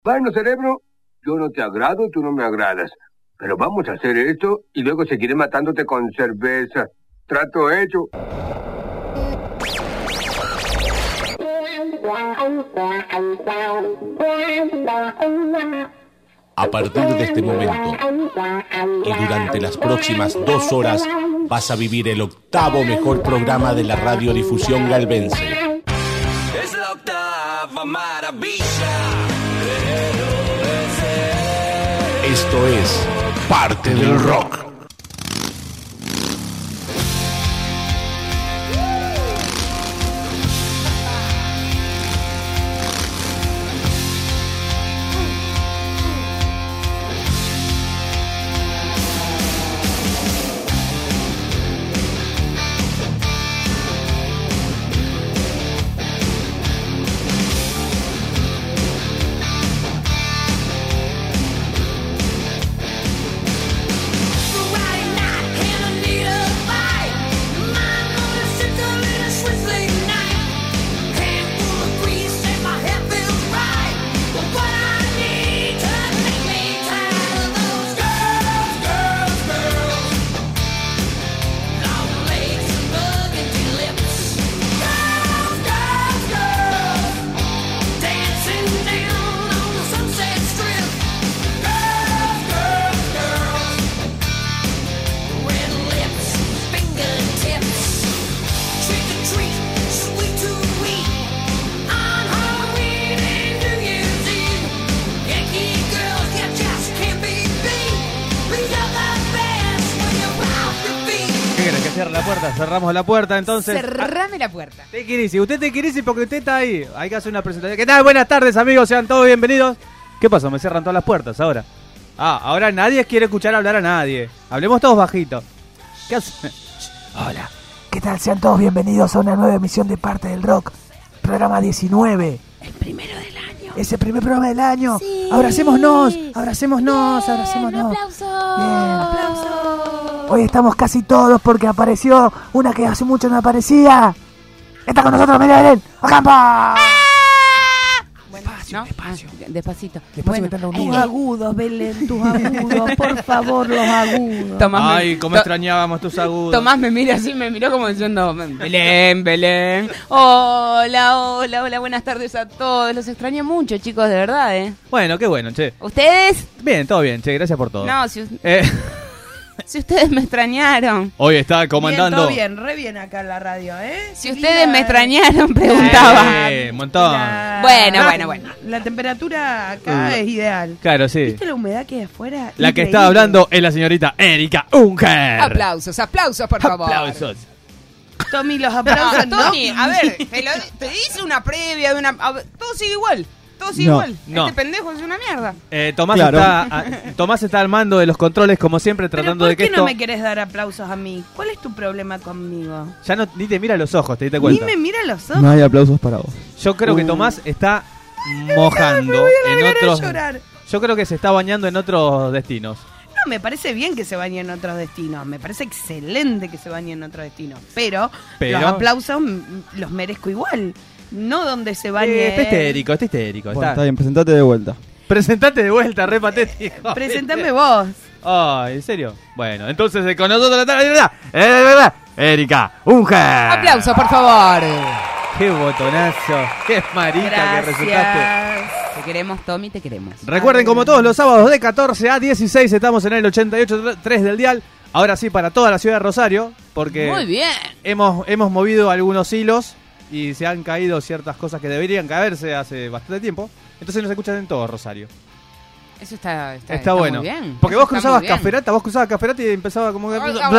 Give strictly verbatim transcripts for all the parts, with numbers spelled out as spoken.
Bueno, cerebro, yo no te agrado, tú no me agradas. Pero vamos a hacer esto y luego seguiré matándote con cerveza. Trato hecho. A partir de este momento y durante las próximas dos horas vas a vivir el octavo mejor programa de la radiodifusión galvense. Es la octava maravilla. Esto es Parte del Rock. Cerramos la puerta, entonces. Cerrame la puerta. Te querís, usted te querís porque usted está ahí. Hay que hacer una presentación. ¿Qué tal? Buenas tardes, amigos, sean todos bienvenidos. ¿Qué pasó? Me cierran todas las puertas ahora. Ah, ahora nadie quiere escuchar hablar a nadie. Hablemos todos bajito. ¿Qué hace? Hola, ¿qué tal? Sean todos bienvenidos a una nueva emisión de Parte del Rock. Programa diecinueve. El primero del año. Es el primer programa del año. Sí. Abracémonos, abracémonos, Bien. abracémonos. Un aplauso. Bien. Aplauso. Hoy estamos casi todos porque apareció una que hace mucho no aparecía. Está con nosotros, María Belén. ¡Ocampo! ¡Ah! Bueno, despacio, ¿no? despacio. Ah, despacito. Despacio Bueno, que están tus reunidos. agudos, Belén, tus agudos. Por favor, los agudos. Tomás Ay, me, cómo to- extrañábamos tus agudos. Tomás me mira así, me miró como diciendo, Belén, Belén. Hola, hola, hola, buenas tardes a todos. Los extraño mucho, chicos, de verdad, ¿eh? Bueno, qué bueno, che. ¿Ustedes? Bien, todo bien, che, gracias por todo. No, si, Eh, si ustedes me extrañaron. hoy está comandando. Bien, todo bien, re bien acá en la radio, ¿eh? Si Qué ustedes linda- me extrañaron, preguntaba. Eh, un montón. La- Bueno, bueno, bueno. La temperatura acá Uh. es ideal. Claro, sí. ¿Viste la humedad que hay afuera? La que Increíble. está hablando es la señorita Erika Unker. Aplausos, aplausos, por favor. Aplausos. Tommy, los No, aplausos, ¿no? Tommy, a ver, te, lo, te hice una previa de una... a ver, todo sigue igual, todo sigue No, igual. no. Este pendejo es una mierda. Eh, Tomás, Claro. está, a- Tomás está al mando de los controles, como siempre, Pero tratando ¿por de que qué esto. no me querés dar aplausos a mí? ¿Cuál es tu problema conmigo? Ya no, ni te mira a los ojos, te diste Ni cuenta. me mira los ojos. No hay aplausos para vos. Yo creo que Uh. Tomás está mojando Me voy a en largar a otros. llorar. Yo creo que se está bañando en otros destinos. No, me parece bien que se bañe en otros destinos. Me parece excelente que se bañe en otros destinos. Pero, Pero- los aplausos mm, los merezco igual. No donde se bañe. Eh, está histérico, está histérico. Bueno, está. está bien, presentate de vuelta. Presentate de vuelta, re patético. Presentame vos. Ay, ¿en serio? Bueno, entonces eh, con nosotros la tarde, ¿verdad? Eh, ¿verdad? Erika Unker. Aplausos, por favor. Qué botonazo, qué marica que resultaste. Gracias. Te queremos, Tommy, te queremos. Recuerden, como todos los sábados de catorce a dieciséis, estamos en el ochenta y ocho punto tres del dial. Ahora sí, para toda la ciudad de Rosario, porque Muy bien. hemos, hemos movido algunos hilos y se han caído ciertas cosas que deberían caerse hace bastante tiempo. Entonces nos escuchan en todo Rosario. Eso está, está, Está, bueno. muy bien. Porque Eso vos está cruzabas muy bien. Caferata, vos cruzabas Caferata y empezaba como que...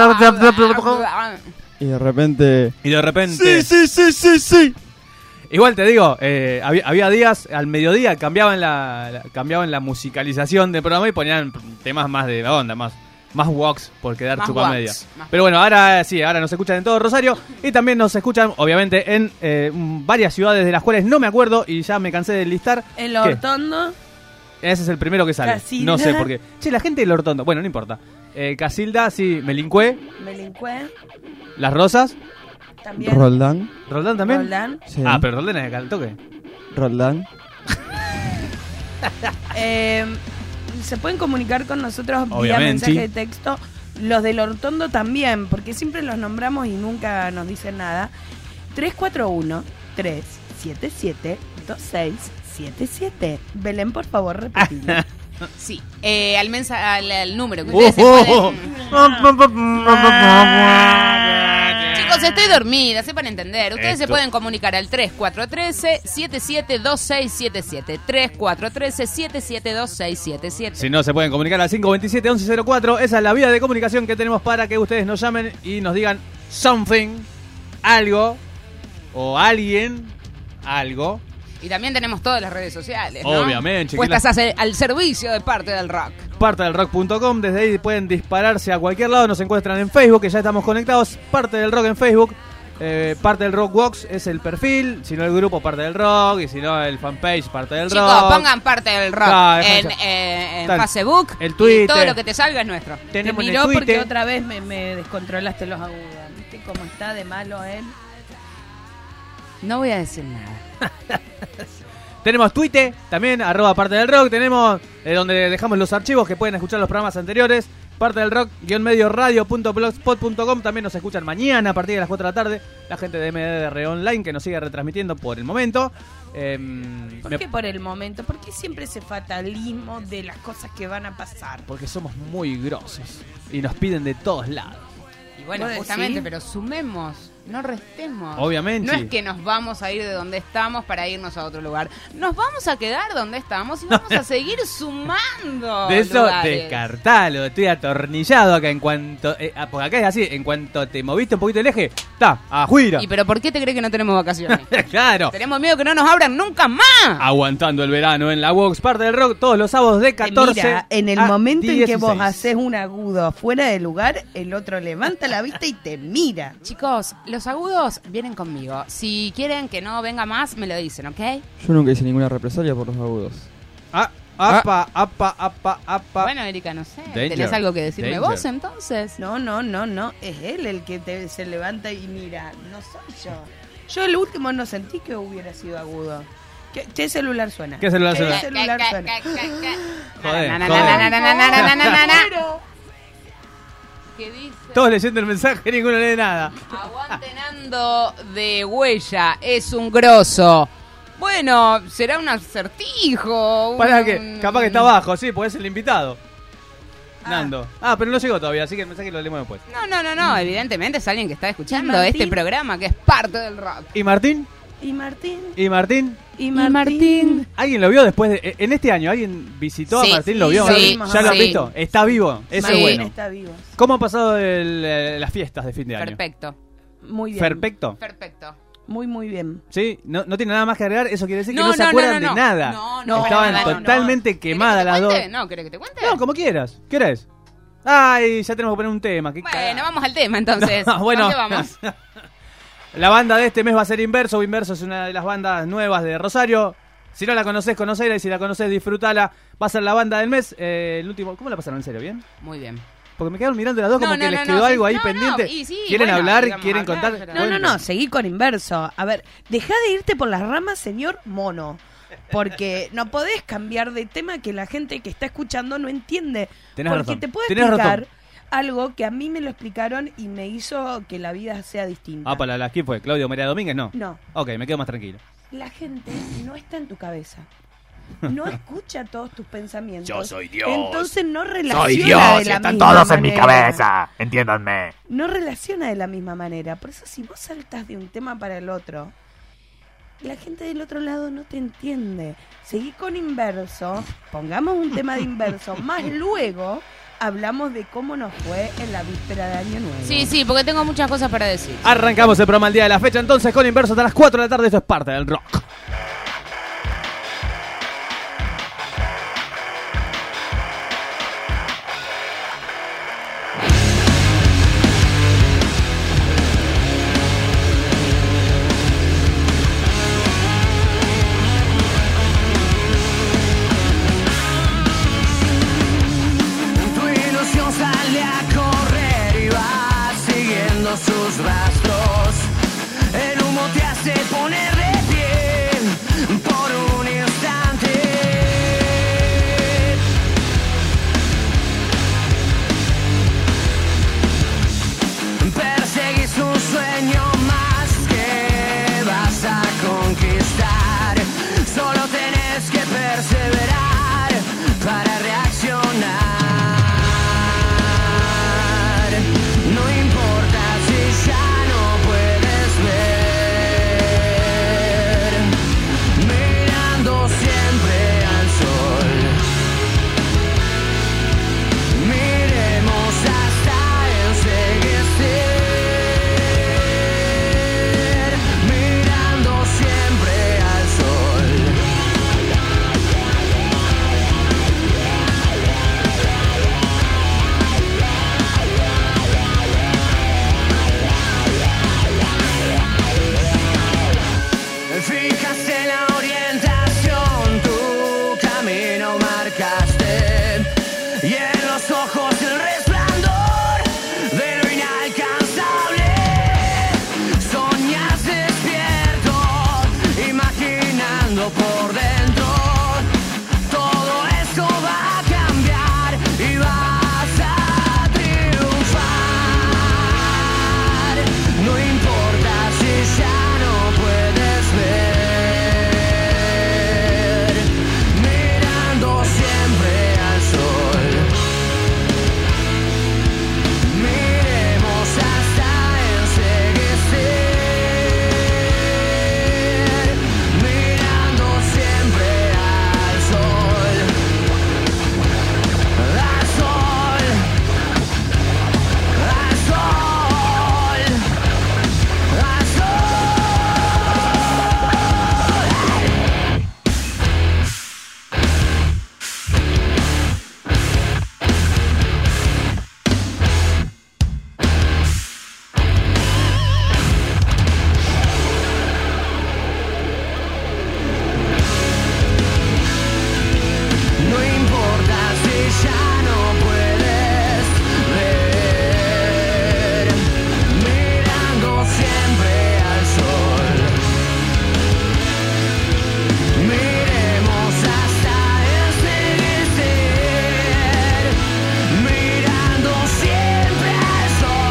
Y de repente... Y de repente... sí, sí, sí, sí. Igual te digo, eh, había, había días, al mediodía cambiaban la, la- cambiaban la musicalización del programa y ponían temas más de la onda, más, más walks por quedar Más chupa walks, media. más- Pero bueno, ahora eh, sí, ahora nos escuchan en todo Rosario y también nos escuchan, obviamente, en eh, mm, varias ciudades de las cuales no me acuerdo y ya me cansé de listar. El ¿Qué? Hortondo. Ese es el primero que sale. Casilda. No sé por qué. Che, la gente del Hortondo, bueno, no importa. Eh, Casilda, sí, Melincue, Melincue. Las Rosas, También. Roldán. Roldán también. Roldán. Sí. Ah, pero Roldán es acá al toque. Roldán. Eh, se pueden comunicar con nosotros vía Obviamente. mensaje de texto. Los del Hortondo también, porque siempre los nombramos y nunca nos dicen nada. tres cuatro uno, tres siete siete, dos seis siete siete. Belén, por favor, repetilo. Sí, eh, al, mensa al, al número que Oh, ustedes oh, se pueden... Chicos, estoy dormida, sepan entender. Ustedes Esto. se pueden comunicar al tres cuatro uno tres, siete siete dos seis siete siete. tres cuatro uno tres, siete siete dos seis siete siete. Si no, se pueden comunicar al cinco dos siete, once cero cuatro. Esa es la vía de comunicación que tenemos para que ustedes nos llamen y nos digan something, algo, o alguien, algo. Y también tenemos todas las redes sociales, ¿no? Obviamente, Puestas que a- al servicio de Parte del Rock. parte del rock punto com, desde ahí pueden dispararse a cualquier lado, nos encuentran en Facebook, que ya estamos conectados, Parte del Rock en Facebook, eh, Parte del Rock Box es el perfil, si no el grupo Parte del Rock, y si no el fanpage Parte del Chicos, Rock. pongan Parte del Rock Ah, en, déjame- eh, en Tal. Facebook, El Twitter. y todo lo que te salga es nuestro. Te Tenemos en el miró porque Twitter. otra vez me, me descontrolaste los agudos. ¿Viste cómo está de malo él? No voy a decir nada. Tenemos Twitter, también, arroba Parte del Rock. Tenemos eh, donde dejamos los archivos que pueden escuchar los programas anteriores. Parte del Rock, guión medio radio punto blogspot punto com. También nos escuchan mañana a partir de las cuatro de la tarde. La gente de M D R Online que nos sigue retransmitiendo por el momento. Eh, ¿Por me- qué por el momento? ¿Por qué siempre ese fatalismo de las cosas que van a pasar? Porque somos muy grosos y nos piden de todos lados. Y bueno, ¿Vos justamente, decís? pero sumemos, no restemos. Obviamente. No es que nos vamos a ir de donde estamos para irnos a otro lugar. Nos vamos a quedar donde estamos y vamos a seguir sumando. De eso, lugares. descartalo. Estoy atornillado acá en cuanto... eh, ah, porque acá es así, en cuanto te moviste un poquito el eje, está, afuera. ¿Y pero por qué te crees que no tenemos vacaciones? Claro. Tenemos miedo que no nos abran nunca más. Aguantando el verano en la Vox, Parte del Rock, todos los sábados de catorce Mira, en el a momento en que vos dieciséis. haces un agudo fuera de lugar, el otro levanta la vista y te mira. Chicos, los agudos vienen conmigo. Si quieren que no venga más, me lo dicen, ¿ok? Yo nunca hice ninguna represalia por los agudos. Ah, apa, apa, apa, apa. Bueno, Erika, no sé. Danger. ¿Tenés algo que decirme Danger. vos entonces? No, no, no, no. Es él el que te, se levanta y mira. No soy yo. Yo el último no sentí que hubiera sido agudo. ¿Qué, qué celular suena? ¿Qué celular ¿Qué suena? celular suena? Joder, Na, na, joder. na, na, na, na, na, na, na, na, na. ¿Qué dice? Todos leyendo el mensaje, ninguno lee nada. Aguanten ando de huella, es un grosso. Bueno, será un acertijo. Para un- que, capaz que está abajo, sí, puede ser el invitado. Nando. Ah, pero no llegó todavía, así que el mensaje lo leemos después. No, no, no, no, evidentemente es alguien que está escuchando ¿Y Martín? este programa que es parte del rock. ¿Y Martín? ¿Y Martín? ¿Y Martín? ¿Y Y Martín? Martín. ¿Alguien lo vio después de, en este año? ¿Alguien visitó Sí, a Martín? ¿Lo sí, vio? sí, ¿Ya lo han sí. visto? ¿Está vivo? Eso Sí. es Martín bueno. está vivo. ¿Cómo han pasado el, eh, las fiestas de fin de año? Perfecto, Muy bien. Perfecto. perfecto. Muy, muy bien. ¿Sí? ¿No, no tiene nada más que agregar? Eso quiere decir que No, no, se no, acuerdan no, no, de no. nada. No, no, Estaban no, no, no. totalmente quemadas las ¿Querés que dos. te cuente? No, ¿querés que te cuente? No, como quieras. ¿Qué eres? Ay, ya tenemos que poner un tema. ¿Qué Bueno, cagada. vamos al tema entonces. No, bueno. ¿Dónde vamos? La banda de este mes va a ser Inverso. Inverso es una de las bandas nuevas de Rosario. Si no la conocés, conocela. Y si la conocés, disfrutala. Va a ser la banda del mes. Eh, el último. ¿Cómo la pasaron? ¿En serio? ¿Bien? Muy bien. Porque me quedaron mirando las dos No, como no, que les no, quedó no, algo sí, ahí no, pendiente. no, y sí, ¿Quieren bueno, hablar? íbamos a ¿Quieren hablar, contar? pero- No, no, Cuenten. no, seguí con Inverso. A ver, deja de irte por las ramas, señor mono. Porque no podés cambiar de tema que la gente que está escuchando no entiende. Tenés porque razón. te puedo Tenés explicar razón. algo que a mí me lo explicaron y me hizo que la vida sea distinta. Ah, para la ¿quién fue? ¿Claudio María Domínguez? No. No, Ok, me quedo más tranquilo. la gente no está en tu cabeza. No escucha todos tus pensamientos. Yo soy Dios. Entonces no relaciona Soy de Dios la y están misma todos en mi manera. cabeza. Entiéndanme. No relaciona de la misma manera. Por eso si vos saltas de un tema para el otro, la gente del otro lado no te entiende. Seguí con Inverso, pongamos un tema de Inverso, más luego hablamos de cómo nos fue en la víspera de Año Nuevo. Sí, sí, porque tengo muchas cosas para decir. Arrancamos el programa el día de la fecha entonces con Inverso hasta las cuatro de la tarde. Esto es Parte del Rock. Tu ilusión sale a correr y va siguiendo sus rastros. El humo te hace poner de pie. marcaste y en los ojos el resplandor de lo inalcanzable. Soñas despierto, imaginando por dentro. Todo esto va a cambiar y vas a triunfar. No importa si ya no puedes ver, mirando siempre al sol. Miremos hasta enceguecer, mirando siempre al sol, al sol, al sol, al sol. No importa si ya no puedes ver, mirando siempre al sol. Miremos hasta enceguecer, mirando siempre al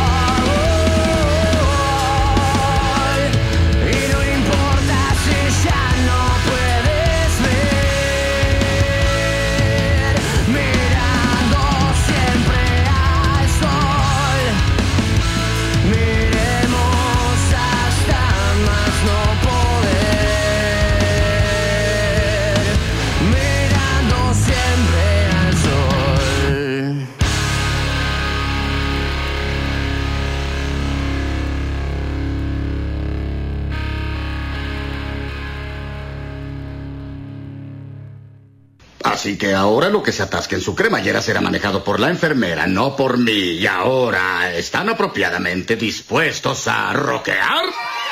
sol. Y no importa si ya no puedes ver, mirando siempre al sol. Miremos hasta más no poder, mirando siempre al sol. Así que ahora lo que se atasque en su cremallera será manejado por la enfermera, no por mí. Y ahora, ¿están apropiadamente dispuestos a rockear?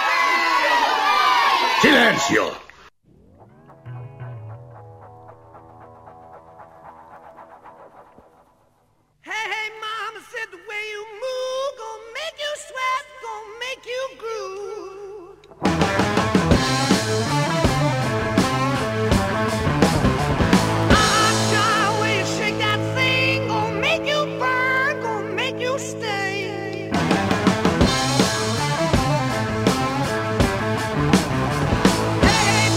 ¡Silencio! Hey, hey, mama said the way you move gon' make you sweat, gon' make you groove. Ah, way you shake that thing gon' make you burn, gon' make you stay. Hey,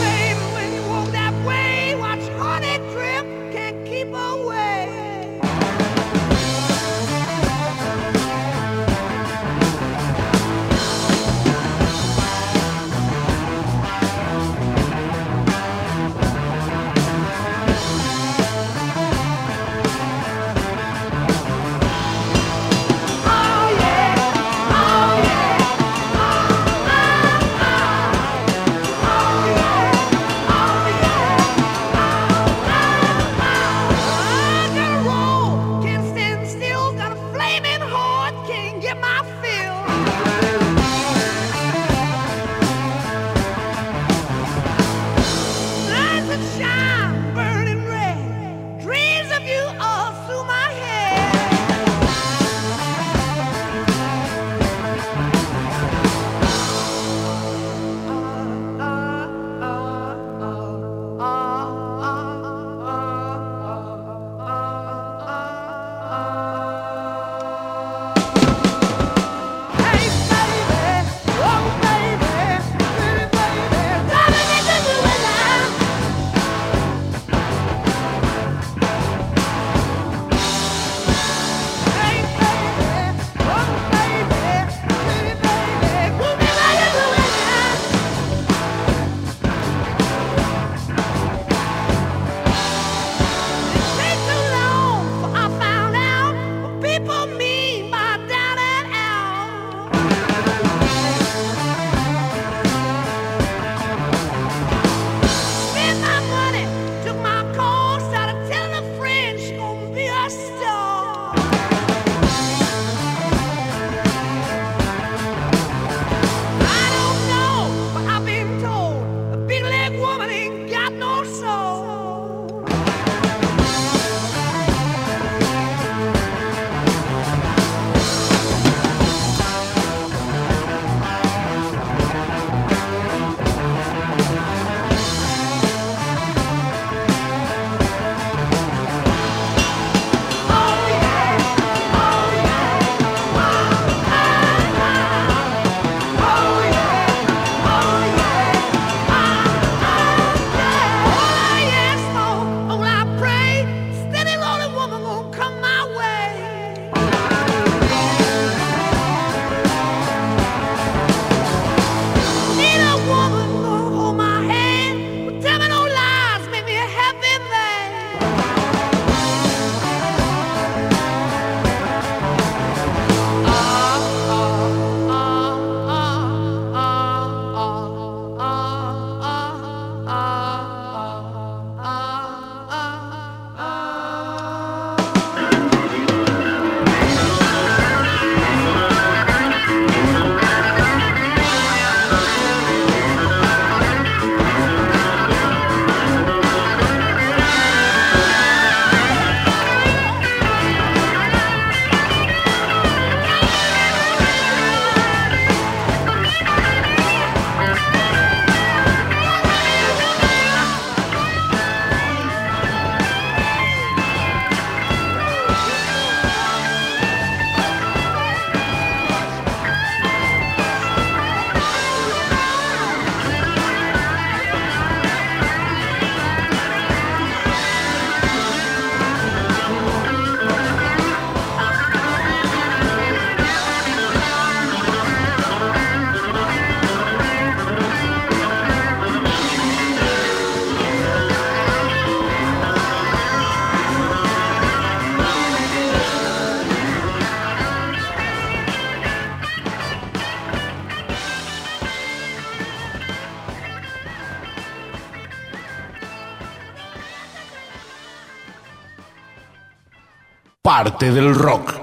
parte del rock.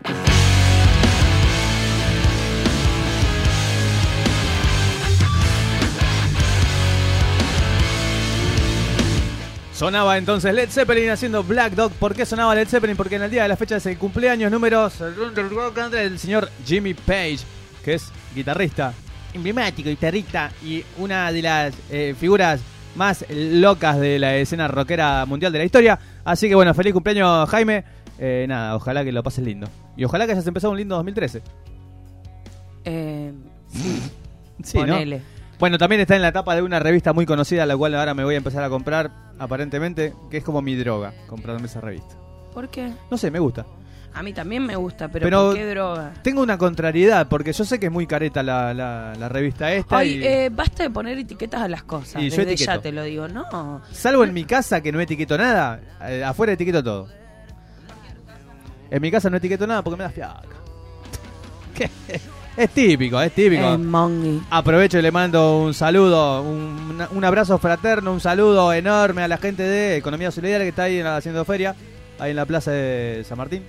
Sonaba entonces Led Zeppelin haciendo Black Dog. ¿Por qué sonaba Led Zeppelin? Porque en el día de la fecha es el cumpleaños número del señor Jimmy Page, que es guitarrista, emblemático guitarrista y una de las eh, figuras más locas de la escena rockera mundial de la historia. Así que bueno, feliz cumpleaños, Jaime. Eh, nada, ojalá que lo pases lindo. Y ojalá que hayas empezado un lindo dos mil trece. Eh, sí, sí, ponele. ¿no? Bueno, también está en la tapa de una revista muy conocida, la cual ahora me voy a empezar a comprar, aparentemente, que es como mi droga, comprarme esa revista. ¿Por qué? No sé, me gusta. A mí también me gusta, pero, Pero ¿por qué droga? Tengo una contrariedad, porque yo sé que es muy careta la, la, la revista esta. Ay, y... eh, basta de poner etiquetas a las cosas. Y yo Desde etiqueto. ya te lo digo, no. Salvo en mi casa, que no etiqueto nada, eh, afuera etiqueto todo. En mi casa no etiqueto nada porque me da fiaca. ¿Qué? Es típico, es típico. Eh, mongi. Aprovecho y le mando un saludo, un, un abrazo fraterno, un saludo enorme a la gente de Economía Solidaria que está ahí haciendo feria, ahí en la plaza de San Martín.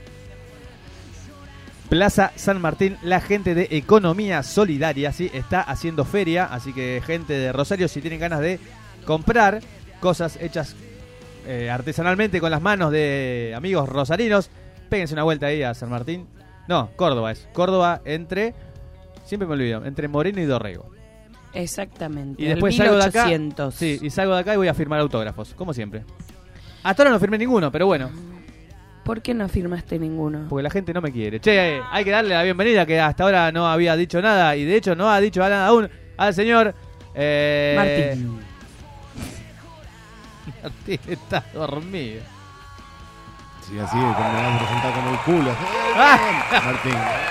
Plaza San Martín, la gente de Economía Solidaria, sí, está haciendo feria, así que gente de Rosario, si tienen ganas de comprar cosas hechas eh, artesanalmente con las manos de amigos rosarinos, péguense una vuelta ahí a San Martín. No, Córdoba es. Córdoba entre... Siempre me olvido. Entre Moreno y Dorrego. Exactamente. Y después salgo de acá. Sí, y salgo de acá y voy a firmar autógrafos, como siempre. Hasta ahora no firmé ninguno, pero bueno. ¿Por qué no firmaste ninguno? Porque la gente no me quiere. Che, hay que darle la bienvenida, que hasta ahora no había dicho nada. Y de hecho no ha dicho nada aún al señor... Eh... Martín. Martín está dormido. Sí, así, me van a presentar como el culo. Ah. Martín.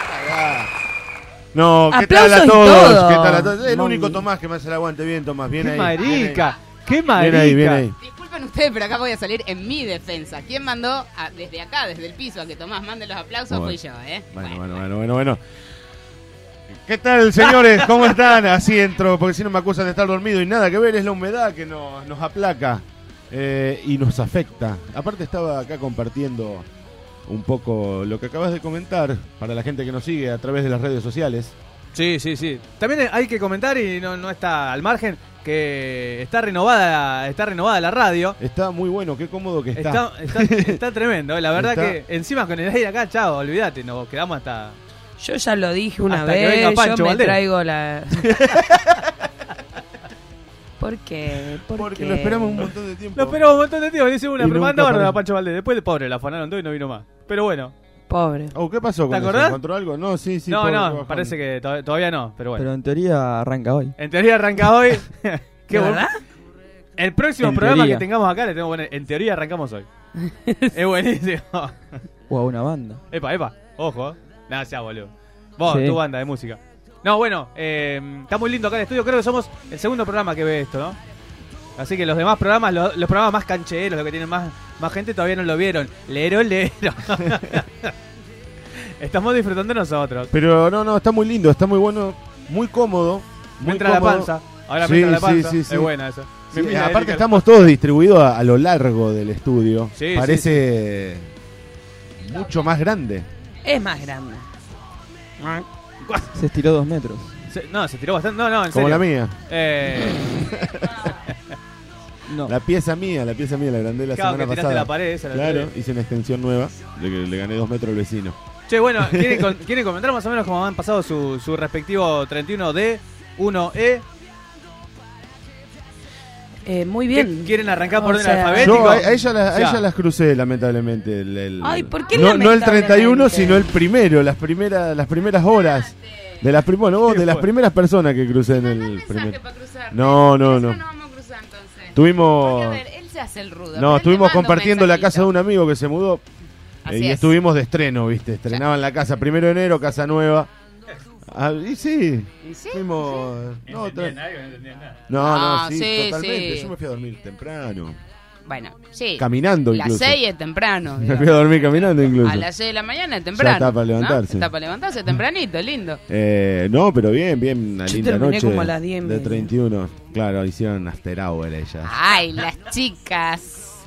No, ¿qué Aplausos tal a y todos? todo. ¿Qué tal a todos? El Mongi. único Tomás que me hace el aguante. Bien, Tomás, bien ¡Qué ahí. marica! ¡Qué Bien marica! ahí, bien ahí. Disculpen ustedes, pero acá voy a salir en mi defensa. ¿Quién mandó a- desde acá, desde el piso, a que Tomás mande los aplausos? Bueno. Fui yo, ¿eh? Bueno, bueno, bueno, bueno, bueno. ¿Qué tal, señores? ¿Cómo están? Así entro, porque si no me acusan de estar dormido y nada que ver, es la humedad que nos, nos aplaca eh, y nos afecta. Aparte estaba acá compartiendo un poco lo que acabas de comentar para la gente que nos sigue a través de las redes sociales. Sí, sí, sí. También hay que comentar, y no, no está al margen, que está renovada, está renovada la radio. Está muy bueno, qué cómodo que está. Está, está, está tremendo. La verdad Está- que encima con el aire acá, chao, olvídate, nos quedamos hasta... Yo ya lo dije una Hasta que venga vez, Pancho yo me Valdés. traigo la... ¿Por qué? ¿Por Porque qué? lo esperamos un montón de tiempo. Lo esperamos un montón de tiempo, dice una, Y pero nunca manda orden a aparece. Pancho Valdés. Después de pobre, la afanaron todo y no vino más. Pero bueno. Pobre. Oh, ¿qué pasó con ¿Te eso? acordás? ¿Encontró algo? No, sí, sí. no, pobre, no, trabajando. parece que to- todavía no, pero bueno. Pero en teoría arranca hoy. En teoría arranca hoy. Qué ¿De bueno. verdad? El próximo En programa teoría. que tengamos acá le tengo que poner, en teoría arrancamos hoy. Es buenísimo. O a una banda. Epa, epa, ojo. eh. Nada, sea boludo. Vos, Sí. tu banda de música. No, bueno, eh, está muy lindo acá en el estudio. Creo que somos el segundo programa que ve esto, ¿no? Así que los demás programas, los, los programas más cancheros, los que tienen más, más gente, todavía no lo vieron. Lero, lero. Estamos disfrutando nosotros. Pero no, no, está muy lindo, está muy bueno, muy cómodo. Me Muy entra la cómodo. panza. Ahora Sí, me entra la sí, panza. sí, sí. Es buena esa. Sí, Me mira, aparte Erika. estamos todos distribuidos a, a lo largo del estudio. Sí, Parece mucho más grande. Es más grande. Se estiró dos metros. Se- no, se tiró bastante. No, no, en Como serio. la mía. Eh, No. La pieza mía, la pieza mía, la agrandé la Claro, semana que tiraste pasada. la pared esa, la Claro, pared. hice una extensión nueva, de que le gané dos metros al vecino. Che, bueno, ¿quieren, con- ¿quieren comentar más o menos cómo han pasado su, su respectivo treinta y uno D, uno E? Eh, muy bien. ¿Qué- ¿Quieren arrancar por O orden sea, alfabético? Yo a, a ella las, a O sea, ella las crucé, lamentablemente. El, el- Ay, ¿por qué no, no el treinta y uno, lamentablemente? sino el primero, las primeras, las primeras horas. De las, prim- bueno, vos, de las primeras personas que crucé en el primero. No, no, no. Nosotros no vamos a cruzar entonces. Tuvimos... Porque, a ver, él se hace el rudo. pero No, él te estuvimos manda un compartiendo la mensajito. casa de un amigo que se mudó. Así eh, y es. estuvimos de estreno, ¿viste? Estrenaban la casa primero de enero, casa nueva. Ah, y sí, ¿Y sí? fuimos. No, entendía tra- nada, no entendía nada. no, Ah, no, sí, sí, totalmente. sí. Yo me fui a dormir temprano. Bueno, sí. Caminando Las incluso. seis es temprano. Me digamos. fui a dormir caminando incluso. A las seis de la mañana es temprano. está para ¿no? levantarse. Está para levantarse tempranito, lindo. Eh, no, pero bien, bien, una Yo linda terminé noche. como a las diez y de media. treinta y uno. Claro, hicieron after hour ellas. Ay, las chicas.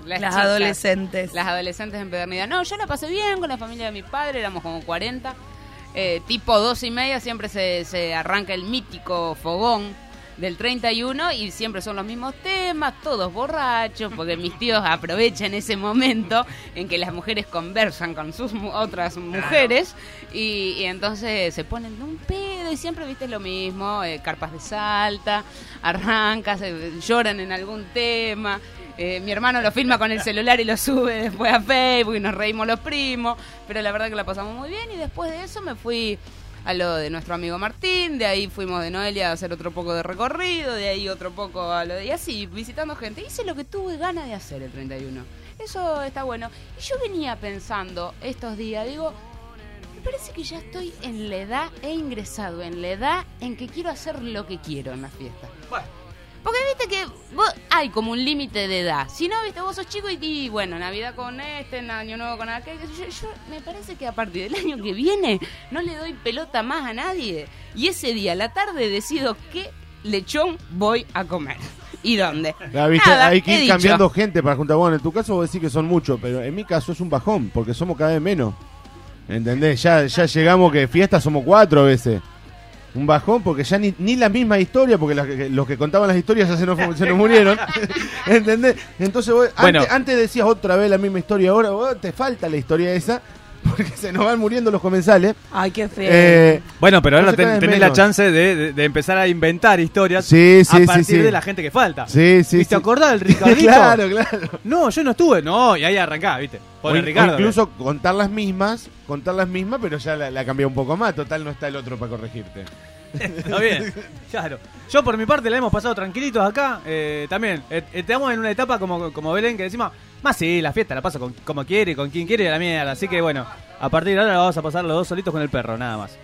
Las, Las chicas, adolescentes. Las adolescentes empedernidas. No, yo la pasé bien con la familia de mi padre, éramos como cuarenta. Eh, tipo dos y media siempre se, se arranca el mítico fogón del treinta y uno y siempre son los mismos temas, todos borrachos, porque mis tíos aprovechan ese momento en que las mujeres conversan con sus mu- otras mujeres y, y entonces se ponen un pedo y siempre viste lo mismo, eh, carpas de Salta, arrancas, eh, lloran en algún tema. Eh, mi hermano lo filma con el celular y lo sube después a Facebook y nos reímos los primos, pero la verdad que la pasamos muy bien y después de eso me fui a lo de nuestro amigo Martín, de ahí fuimos de Noelia a hacer otro poco de recorrido, de ahí otro poco a lo de... y así, visitando gente. Hice lo que tuve ganas de hacer el treinta y uno. Eso está bueno. Y yo venía pensando estos días, digo, me parece que ya estoy en la edad, he ingresado en la edad en que quiero hacer lo que quiero en la fiesta. Bueno. Porque viste que vos, hay como un límite de edad. Si no, viste, vos sos chico y, y bueno, Navidad con este, Año Nuevo con aquel. Yo, yo me parece que a partir del año que viene no le doy pelota más a nadie. Y ese día, a la tarde, decido qué lechón voy a comer. ¿Y dónde? Ya, ¿viste? Nada, Hay que he ir dicho. cambiando gente para juntar. Bueno, en tu caso vos decís que son muchos, pero en mi caso es un bajón, porque somos cada vez menos. ¿Entendés? Ya, ya llegamos que fiestas somos cuatro a veces. Un bajón porque ya ni, ni la misma historia, porque las que- los que contaban las historias ya se nos, se nos murieron. ¿Entendés? Entonces vos, Bueno. antes, antes decías otra vez la misma historia, ahora vos, te falta la historia esa, porque se nos van muriendo los comensales. Ay, qué feo. Eh, Bueno, pero ahora Entonces cada ten- vez tenés la menos. chance de, de- de empezar a inventar historias Sí, sí, a sí, partir sí. de la gente que falta. Sí, sí, ¿Y sí. te acordás del Ricardito? Claro, claro. No, yo no estuve. No, y ahí arrancá, ¿viste? O, Pobre in- o Ricardo. incluso contar las mismas, contar las mismas, pero ya la, la cambié un poco más. Total, no está el otro para corregirte. Está bien, claro. Yo por mi parte la hemos pasado tranquilitos acá. eh, también, eh, estamos en una etapa como, como Belén que decimos, más sí, la fiesta la paso con, como quiere, con quien quiere y a la mierda. Así que bueno, a partir de ahora la vamos a pasar los dos solitos con el perro, nada más.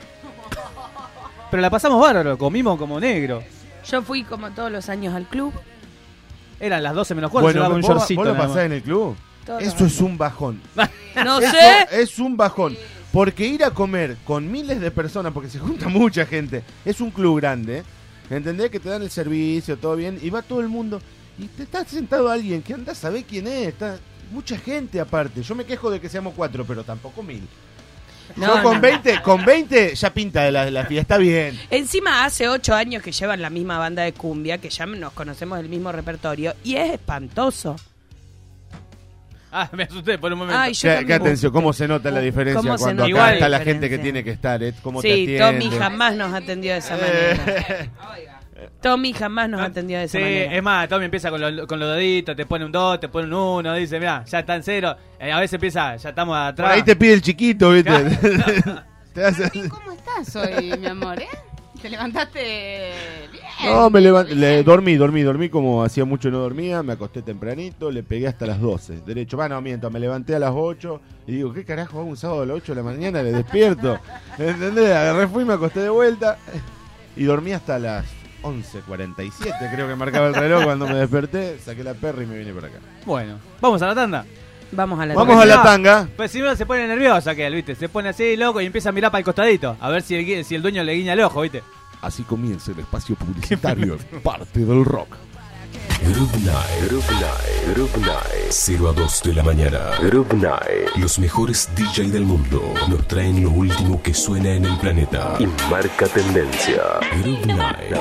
Pero la pasamos bárbaro, comimos como negro. Yo fui como todos los años al club. Eran las doce menos cuarto, Bueno, yo daba un ¿vos, shortcito vos lo nada pasás más. en el club? Todos Eso los es un bajón. No Eso sé. es un bajón. Porque ir a comer con miles de personas, porque se junta mucha gente, es un club grande, ¿entendés? Que te dan el servicio, todo bien, y va todo el mundo, y te está sentado alguien que anda a saber quién es, está mucha gente aparte. Yo me quejo de que seamos cuatro, pero tampoco mil. No, Yo con no. veinte, con veinte ya pinta de la, la fiesta bien. Encima hace ocho años que llevan la misma banda de cumbia, que ya nos conocemos del mismo repertorio, y es espantoso. Ah, me asusté por un momento. Ay, yo Qué, también. qué atención, cómo se nota la diferencia ¿Cómo se cuando nota acá la está la diferencia? gente que tiene que estar, ¿eh? Cómo te Sí, atiende. Tommy jamás nos atendió de esa manera. Tommy jamás nos atendió de esa Sí, manera. es más, Tommy empieza con, lo- con los deditos, te pone un dos, te pone un uno, dice, mira, ya está en cero. Eh, a veces empieza, ya estamos Por atrás. ahí te pide el chiquito, ¿viste? Te hace- Martín, ¿cómo estás hoy, mi amor, eh? Te levantaste bien. No, me levanté, le, dormí, dormí, dormí como hacía mucho no dormía, me acosté tempranito, le pegué hasta las doce, derecho, va, no, miento, me levanté a las ocho y digo, ¿qué carajo hago un sábado a las ocho de la mañana? Le despierto, ¿entendés? Agarré, fui, me acosté de vuelta y dormí hasta las once cuarenta y siete, creo que marcaba el reloj cuando me desperté, saqué la perra y me vine para acá. Bueno, vamos a la tanda. Vamos a la Vamos a la tanga. Pues si no se pone nervioso aquel, ¿viste? Se pone así loco y empieza a mirar para el costadito. A ver si el, gui- si el dueño le guiña el ojo, ¿viste? Así comienza el espacio publicitario en parte del rock. Group Night, Group Night, Group Night, cero a dos de la mañana. Group Night. Los mejores D J del mundo nos traen lo último que suena en el planeta y marca tendencia. Group Night,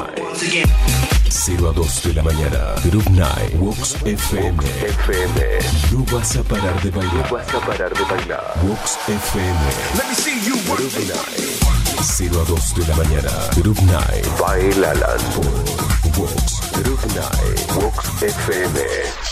cero a dos de la mañana. Group Night, Vox F M. F M. No vas a parar de bailar. No vas a parar de bailar. Vox F M. Group Night. cero a dos de la mañana. Group Night. Bailalan por Vox. Group Night. Vox F M.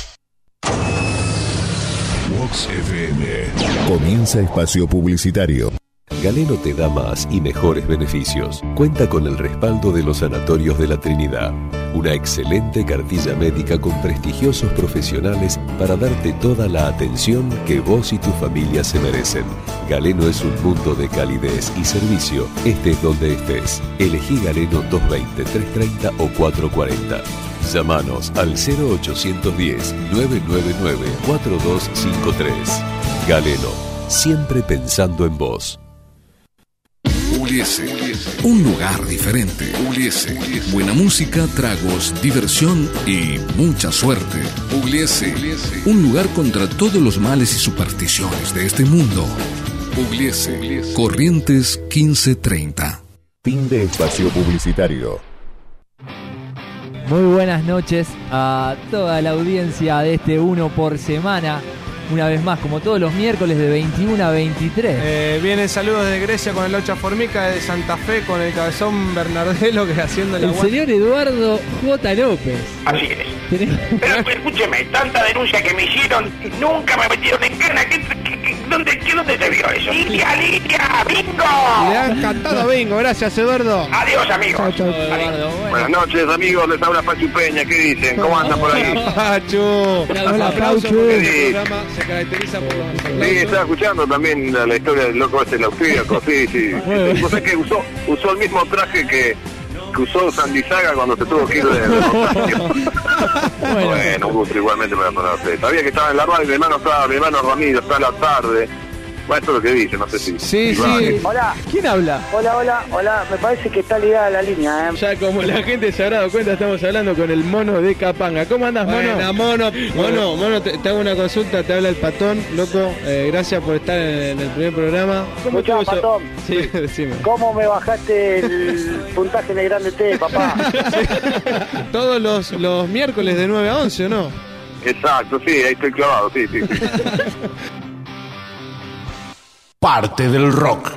Vox F M. Comienza espacio publicitario. Galeno te da más y mejores beneficios. Cuenta con el respaldo de los sanatorios de la Trinidad. Una excelente cartilla médica con prestigiosos profesionales para darte toda la atención que vos y tu familia se merecen. Galeno es un mundo de calidez y servicio. Estés donde estés. Elegí Galeno doscientos veinte, trescientos treinta o cuatrocientos cuarenta. Llámanos al cero ochocientos diez, novecientos noventa y nueve, cuatro dos cinco tres. Galeno, siempre pensando en vos. Pugliese, un lugar diferente. Pugliese, buena música, tragos, diversión y mucha suerte. Pugliese, un lugar contra todos los males y supersticiones de este mundo. Pugliese, Corrientes quince treinta. Fin de espacio publicitario. Muy buenas noches a toda la audiencia de este Uno por Semana. Una vez más, como todos los miércoles de veintiuno a veintitrés. Eh, vienen saludos de Grecia con el Ocha Formica, de Santa Fe con el cabezón Bernardelo que haciendo la El señor Eduardo J. López. Así es. Pero escúcheme, tanta denuncia que me hicieron, nunca me metieron en cana. ¿Qué, qué, qué, dónde, qué, ¿Dónde se vio eso? ¡Lidia, Lidia! ¡Bingo! Le han cantado bingo, gracias Eduardo. Adiós, amigos. Chau, chau. Eduardo, bueno. Buenas noches, amigos. Les habla Pachu Peña. ¿Qué dicen? ¿Cómo andan por ahí? Pachu. Hola, aplauso Pachu. porque este programa se caracteriza por los aplausos. Sí, estaba escuchando también la, la historia del loco este, el austríaco. Sí, sí. O sea que usó, usó el mismo traje que, que usó Sandizaga cuando se tuvo que ir de... de bueno, bueno, un gusto igualmente para usted. Sabía que estaba en la radio, mi hermano estaba, mi hermano Ramiro está a la tarde. Bueno, esto es lo que dice, no sé si... Sí, sí. Vale. Hola. ¿Quién habla? Hola, hola, hola. Me parece que está ligada la línea, ¿eh? Ya como la gente se habrá dado cuenta, estamos hablando con el mono de Capanga. ¿Cómo andas, mono? Buena, mono, mono, mono, te, te hago una consulta, te habla el Patón, loco. Eh, gracias por estar en, en el primer programa. ¿Cómo Escuchá, estuvo eso? Patón. Sí, decime. ¿Cómo me bajaste el puntaje en el grande T, papá? Todos los, los miércoles de nueve a once, ¿o no? Exacto, sí, ahí estoy clavado, sí, sí, sí. Parte del rock.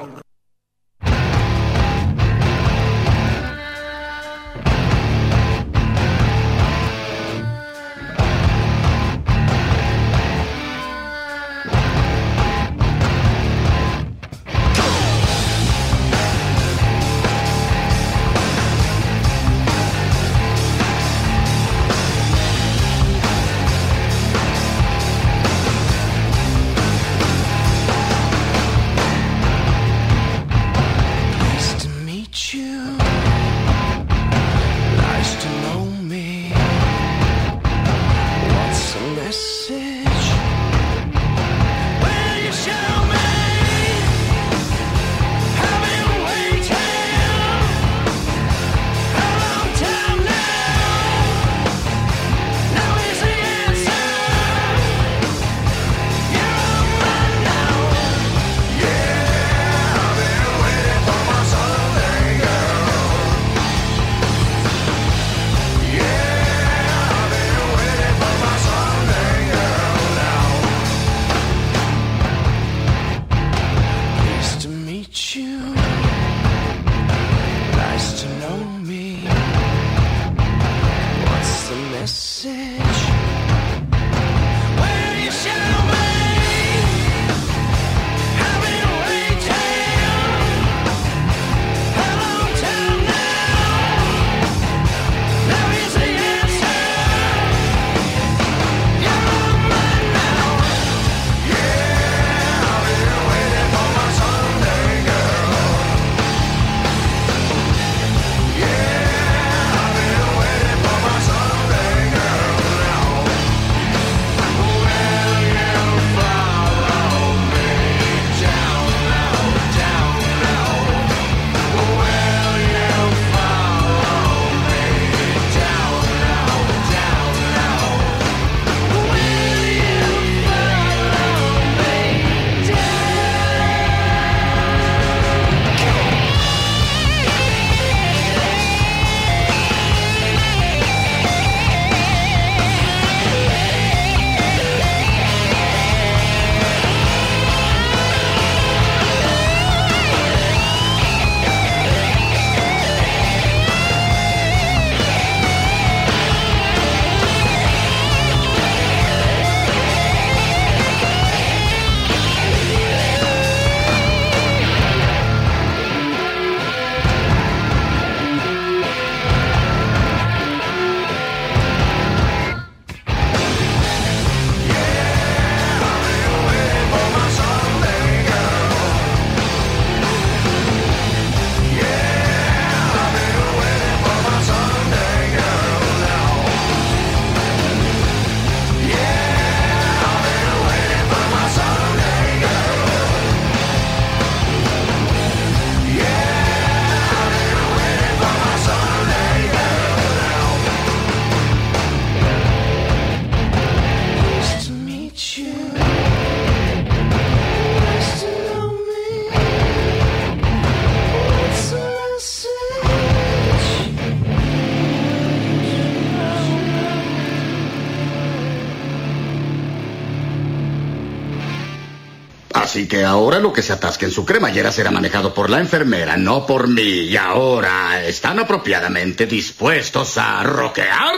Así que ahora lo que se atasque en su cremallera será manejado por la enfermera, no por mí. Y ahora, ¿están apropiadamente dispuestos a rockear?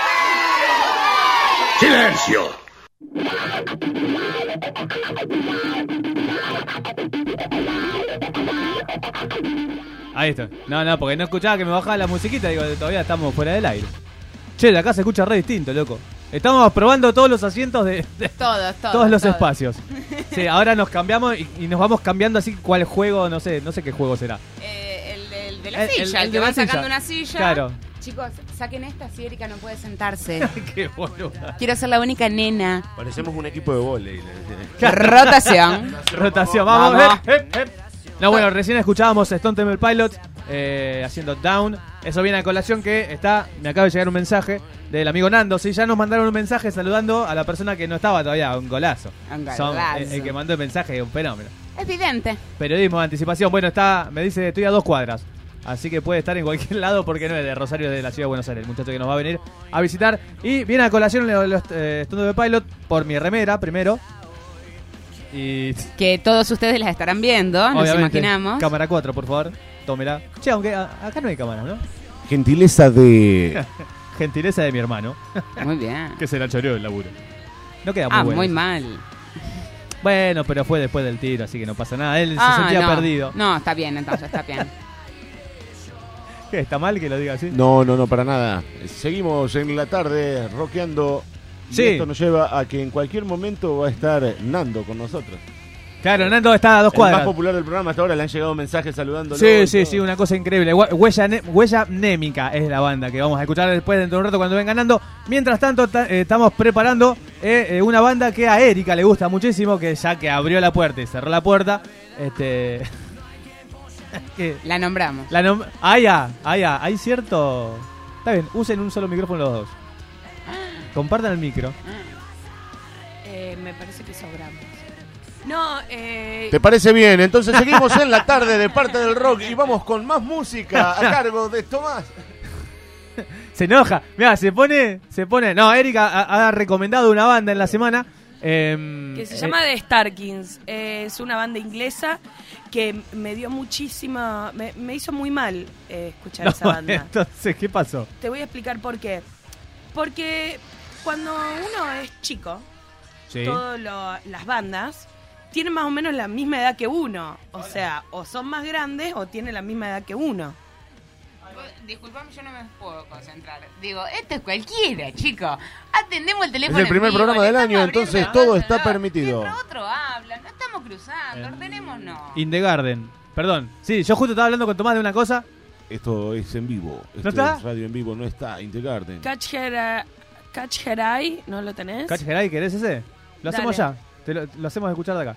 ¡Silencio! Ahí está. No, no, porque no escuchaba que me bajaba la musiquita. Digo, todavía estamos fuera del aire. Che, de acá se escucha re distinto, loco. Estamos probando todos los asientos de, de Todos, todos, todos los todos. espacios. Sí, ahora nos cambiamos y, y nos vamos cambiando así cuál juego, no sé, no sé qué juego será. Eh, el, el de la El- silla, el- el, el que de la van silla. sacando una silla. Claro. Chicos, saquen esta si Erika no puede sentarse. Qué boluda. Quiero ser la única nena. Parecemos un equipo de vóley. Rotación. Rotación, vamos. Vamos. eh, eh, eh. No, bueno, recién escuchábamos Stone Temple Pilots eh, haciendo Down. Eso viene a colación que está, me acaba de llegar un mensaje del amigo Nando. Sí, ya nos mandaron un mensaje saludando a la persona que no estaba todavía, un golazo. Un Son- golazo. el, el que mandó el mensaje es un fenómeno. Evidente. Periodismo de anticipación. Bueno, está, me dice, estoy a dos cuadras. Así que puede estar en cualquier lado porque no es de Rosario, de la ciudad de Buenos Aires. El muchacho que nos va a venir a visitar. Y viene a colación los, los eh, Stone Temple Pilot por mi remera primero. Y Que todos ustedes las estarán viendo, nos obviamente, imaginamos. cámara cuatro, por favor. Tómela. Che, aunque a- acá no hay cámara, ¿no? Gentileza de... Gentileza de mi hermano. Muy bien. Que se la choreó el laburo. No queda muy Ah, bueno. muy mal. Bueno, pero fue después del tiro, así que no pasa nada. Él Ah, se sentía no. perdido. No, está bien, entonces, está bien. ¿Qué? ¿Está mal que lo diga así? No, no, no, para nada. Seguimos en la tarde rockeando. Y Sí. esto nos lleva a que en cualquier momento va a estar Nando con nosotros. Claro, Nando está a dos El cuadras. más popular del programa hasta ahora, le han llegado mensajes saludándolo. Sí, y sí, todo. sí, una cosa increíble. Hue- Huella, ne- Huella Némica es la banda que vamos a escuchar después dentro de un rato cuando venga Nando. Mientras tanto, ta- eh, estamos preparando eh, eh, una banda que a Erika le gusta muchísimo, que ya que abrió la puerta y cerró la puerta, este... que La nombramos. la nom- ah, ya, ah, ya, hay cierto... Está bien, usen un solo micrófono los dos. Compartan el micro. Eh, me parece que sobramos. No, eh... ¿Te parece bien? Entonces seguimos en la tarde de Parte del Rock y vamos con más música a cargo de Tomás. Se enoja. Mira, se pone, se pone. No, Erika ha, ha recomendado una banda en la semana. eh, que se eh, llama The Starkings. Eh, es una banda inglesa que me dio muchísima... Me, me hizo muy mal eh, escuchar no, esa banda. Entonces, ¿qué pasó? Te voy a explicar por qué. Porque cuando uno es chico, Sí. todas las bandas tienen más o menos la misma edad que uno. O sea, o son más grandes o tienen la misma edad que uno. Disculpame, yo no me puedo concentrar. Digo, esto es cualquiera, chicos. Atendemos el Es teléfono. el primer en vivo, programa le del estamos año, abriendo entonces la todo banda, está ¿no? permitido. Mientras otro habla, no estamos cruzando, Eh. ordenémonos. In the Garden. Perdón. Sí, yo justo estaba hablando con Tomás de una cosa. Esto es en vivo. Esto está? es radio en vivo, no está Intergarden. Catch Her, Catch Her Eye, ¿no lo tenés? Catch Geray, ¿querés ese? Lo hacemos Dale. ya. Te lo, lo hacemos escuchar de acá.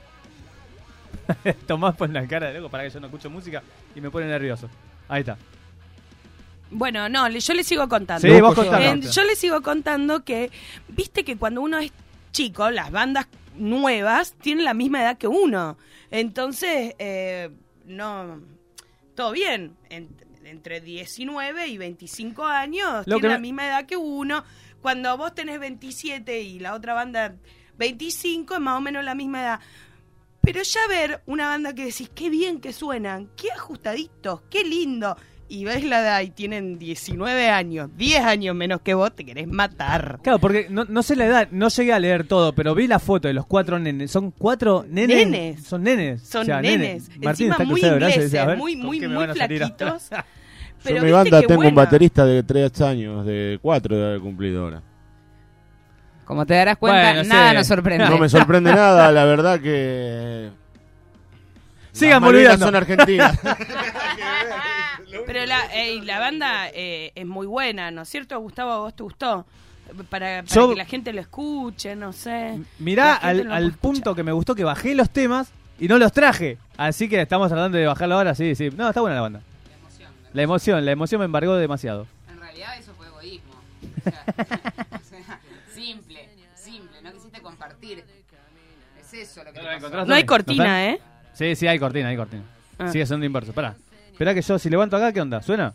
Tomás pone la cara de loco para que yo no escucho música y me pone nervioso. Ahí está. Bueno, no, le- yo le sigo contando. Sí, vos contá. Eh, yo le sigo contando que, viste que cuando uno es chico, las bandas nuevas tienen la misma edad que uno. Entonces, eh, no, todo bien. En- entre diecinueve y veinticinco años Lo tienen que la me- misma edad que uno. Cuando vos tenés veintisiete y la otra banda veinticinco, es más o menos la misma edad. Pero ya ver una banda que decís, qué bien que suenan, qué ajustaditos, qué lindo. Y ves la edad y tienen diecinueve años, diez años menos que vos, te querés matar. Claro, porque no, no sé la edad, no llegué a leer todo, pero vi la foto de los cuatro nenes. ¿Son cuatro nenes? Nenes. Son nenes. Son O sea, nenes. Martín Encima está muy cruzado de brazos y ingleses, dice, a ver, muy, ¿con muy, qué me muy van a salir ahora? flaquitos. Yo Pero en mi viste banda qué tengo un buena. baterista de tres años, de cuatro de haber cumplido ahora. Como te darás cuenta, Bueno, nada sí. nos sorprende. No me sorprende nada, la verdad que... Sigan las Malvinas boludeando. son argentinas. Pero la, ey, la banda eh, es muy buena, ¿no es cierto? Gustavo, ¿a vos te gustó? Para, para Yo- que la gente lo escuche, no sé. Mirá La gente al, no lo al puede punto que me gustó que bajé los temas y no los traje. Así que estamos tratando de bajarlo ahora, sí, sí. No, está buena la banda. La emoción, la emoción me embargó demasiado. En realidad eso fue egoísmo. O sea, o sea, simple, simple. No quisiste compartir. Es eso lo que te pasó. No hay cortina, ¿eh? Sí, sí, hay cortina, hay cortina. Ah. Sigue siendo inverso. Pará. Esperá que yo, si levanto acá, ¿qué onda? ¿Suena?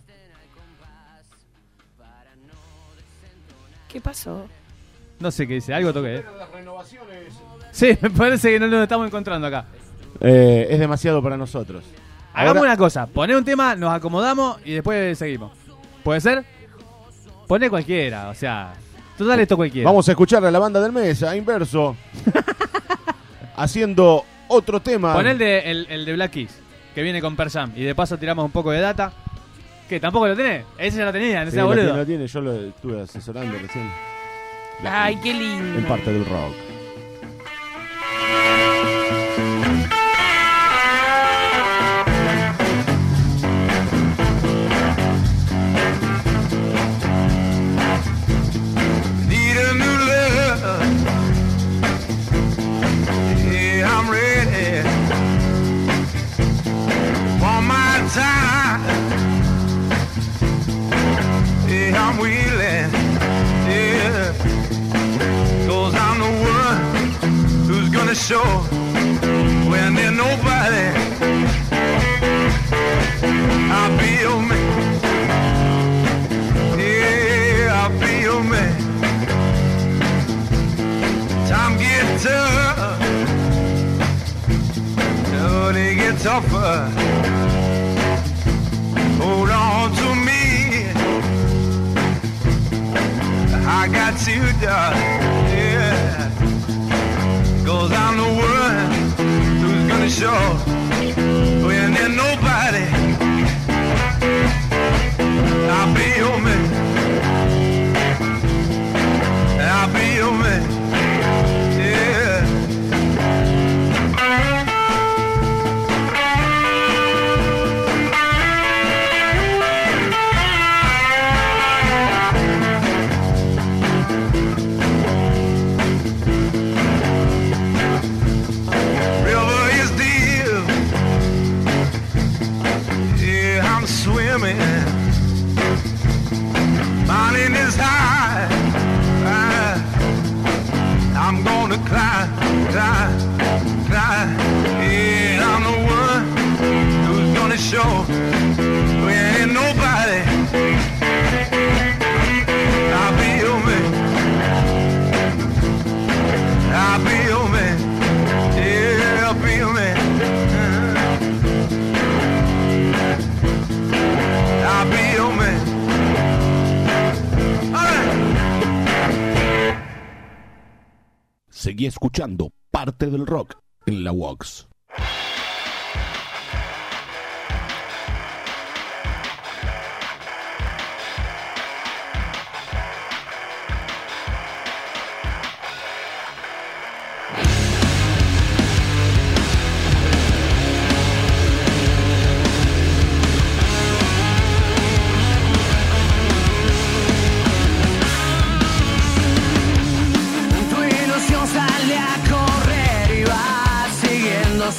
¿Qué pasó? No sé qué dice, algo toqué, ¿eh? Las renovaciones Sí, me parece que no nos estamos encontrando acá. Eh, es demasiado para nosotros. Hagamos Ahora- una cosa, poné un tema, nos acomodamos y después seguimos. ¿Puede ser? Poné cualquiera, o sea, total esto cualquiera. Vamos a escuchar a la banda del mes, a Inverso, haciendo otro tema. Poné el de, el, el de Black Keys, que viene con Pearl Jam. Y de paso tiramos un poco de data. ¿Qué? ¿Tampoco lo tenés? Ese ya lo tenía, no Sí, sea lo boludo. tiene, lo tiene, yo lo estuve asesorando recién. Ay, qué lindo. En parte del rock. Need a new love. Yeah, I'm ready. Want my time. Yeah, I'm willing. Yeah. 'Cause I'm the one who's gonna show when there's nobody. I'll be your man. Yeah, I'll be your man. Time gets tough. No, they get tougher. Hold on to me. I got you, darling. Yeah. 'Cause I'm the one who's gonna show when there's nobody. I'll be your man. I'll be your man. Yeah. River is deep. Yeah, I'm swimming. Mountain is high. high. I'm gonna climb, climb, climb. Yeah, I'm the one who's gonna show when ain't nobody. I'll be your man. I'll be your man. Yeah, I'll be your man. I'll be your man. Seguí escuchando parte del rock en la Vox. Tu ilusión sale a correr y va siguiendo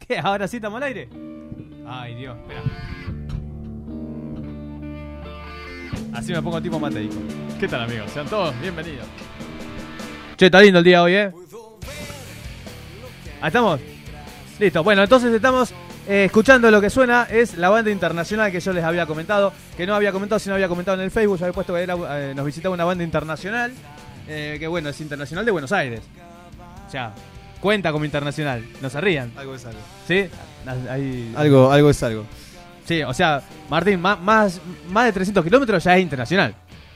¿Qué? ¿Ahora sí estamos al aire? Ay, Dios, espera. Así me pongo tipo mateico. ¿Qué tal, amigos? Sean todos bienvenidos. Che, está lindo el día hoy, ¿eh? Ahí estamos. Listo. Bueno, entonces estamos eh, escuchando lo que suena. Es la banda internacional que yo les había comentado. Que no había comentado, sino había comentado en el Facebook. Yo había puesto que era, eh, nos visitaba una banda internacional. Eh, que bueno, es internacional de Buenos Aires. O sea, cuenta como internacional. No se rían. Algo es algo. ¿Sí? Ahí... Algo, algo es algo. Sí, o sea, Martín, más, más, más de trescientos kilómetros ya es internacional.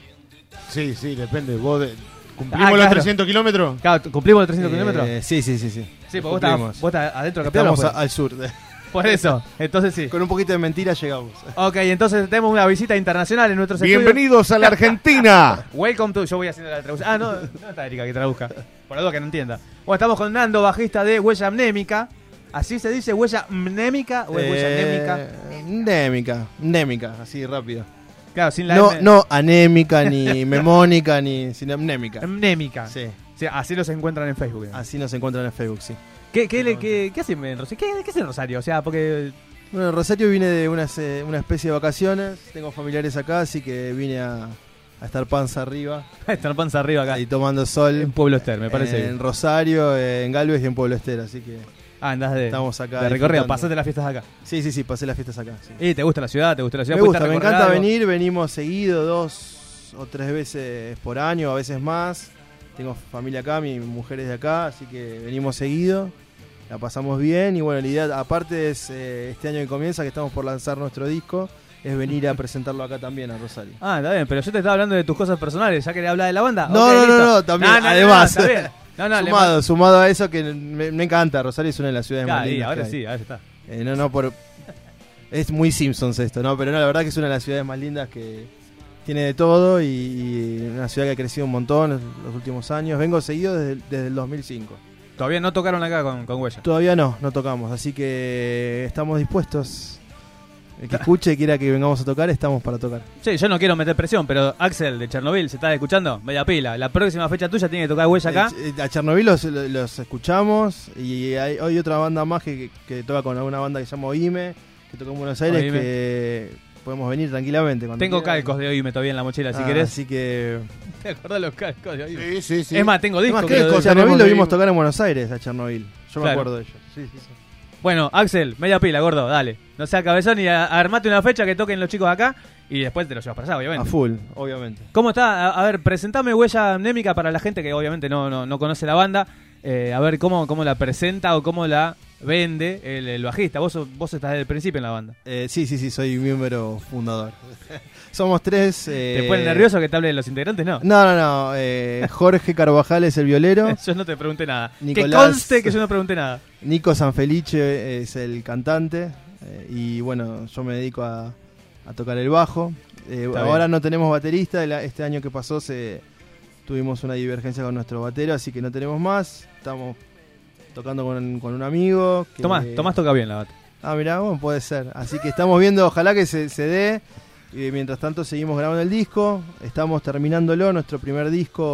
Sí, sí, depende. ¿Vos de... ¿Cumplimos Ah, los claro. trescientos kilómetros? Claro, ¿cumplimos los trescientos Eh, kilómetros? Sí, sí, sí, sí. Sí, porque vos estás, Cumplimos. vos estás adentro de Capital. Estamos a- al sur. de- Por eso, entonces sí. Con un poquito de mentira llegamos. Ok, entonces tenemos una visita internacional en nuestros estudios. Bienvenidos a la Argentina. Welcome to... Yo voy haciendo la traducción. Ah, no, no está Erika que traduzca. Por la duda que no entienda. Bueno, estamos con Nando, bajista de Huella Mnémica. ¿Así se dice Huella Mnémica o es Huella Mnémica? Eh, Mnémica, mnémica, así rápido. Claro, sin la No, M. no anémica, ni memónica, ni sino mnémica. Mnémica. Sí. Sí, así los encuentran en Facebook. ¿no? Así nos encuentran en Facebook, sí. ¿Qué, qué, le- qué, qué hacen en Rosario? ¿Qué, qué hacen en Rosario? O sea, porque... Bueno, Rosario vine de unas, eh, una especie de vacaciones. Tengo familiares acá, así que vine a, a estar panza arriba. Estar panza arriba acá. Y tomando sol. En Pueblo Ester, me parece En bien. Rosario, eh, en Galvez y en Pueblo Ester, así que... Ah, andás de, Estamos acá de recorrido. disfrutando. ¿Pasaste las fiestas acá? Sí, sí, sí, pasé las fiestas acá. Sí. ¿Y te gusta la ciudad? ¿Te gusta la ciudad? Me ¿Fuiste a gusta, me recorrer encanta algo? venir, venimos seguido dos o tres veces por año, a veces más. Tengo familia acá, mi mujer es de acá, así que venimos seguido, la pasamos bien y bueno, la idea aparte es eh, este año que comienza, que estamos por lanzar nuestro disco, es venir a presentarlo acá también a Rosario. Ah, está bien, pero yo te estaba hablando de tus cosas personales. ¿Ya quería hablar de la banda? No, Ok, no, listo. no, no, también, No, no, no, además, no, está bien. No, no, le sumado, mando- sumado a eso que me, me encanta, Rosario es una de las ciudades Claro, más y lindas ahora que hay. sí, ahora está. Eh, no, no, por... Es muy Simpsons esto, ¿no? Pero no, la verdad que es una de las ciudades más lindas que tiene de todo y, y una ciudad que ha crecido un montón en los últimos años. Vengo seguido desde, el- desde el dos mil cinco. Todavía no tocaron acá con, con Huella. Todavía no, no tocamos, así que estamos dispuestos. El que escuche y quiera que vengamos a tocar, estamos para tocar. Sí, yo no quiero meter presión, pero Axel de Chernobyl, ¿se está escuchando? Media pila. La próxima fecha tuya tiene que tocar Huella acá. Eh, A Chernobyl los, los escuchamos y hay, hay otra banda más que, que toca con alguna banda que se llama Oime, que toca en Buenos Aires, Oime. que podemos venir tranquilamente. Cuando Tengo quieran. calcos de Oíme todavía en la mochila, si Ah, querés. Así que... ¿Te acordás los calcos de Oíme? Sí, sí, sí. Es más, tengo Es discos. más, que que lo- con Chernobyl lo vimos tocar en Buenos Aires, a Chernobyl. Yo me Claro. acuerdo de ellos. Sí, sí, sí. Bueno, Axel, media pila, gordo, dale. No sea cabezón y a- armate una fecha que toquen los chicos acá y después te los llevas para allá, obviamente. A full, obviamente. ¿Cómo está? A, a ver, presentame Huella Mnémica para la gente que obviamente no, no, no conoce la banda. Eh, a ver cómo, cómo la presenta o cómo la vende el, el bajista. Vos, sos- vos estás desde el principio en la banda. Eh, sí, sí, sí, soy miembro fundador. Somos tres. Eh... ¿Te pone nervioso que te hable de los integrantes? No. No, no, no. eh, Jorge Carvajal es el violero. Yo no te pregunté nada. Que Nicolás- conste que yo no pregunté nada. Nico Sanfelice es el cantante. eh, y bueno, yo me dedico a, a tocar el bajo. Eh, Está ahora bien. no tenemos baterista. el- Este año que pasó se tuvimos una divergencia con nuestro batero, así que no tenemos más. Estamos tocando con, con un amigo. que- Tomás, Tomás toca bien la bata. Ah, mirá, bueno, puede ser. Así que estamos viendo, ojalá que se, se dé. Y mientras tanto seguimos grabando el disco. Estamos terminándolo, nuestro primer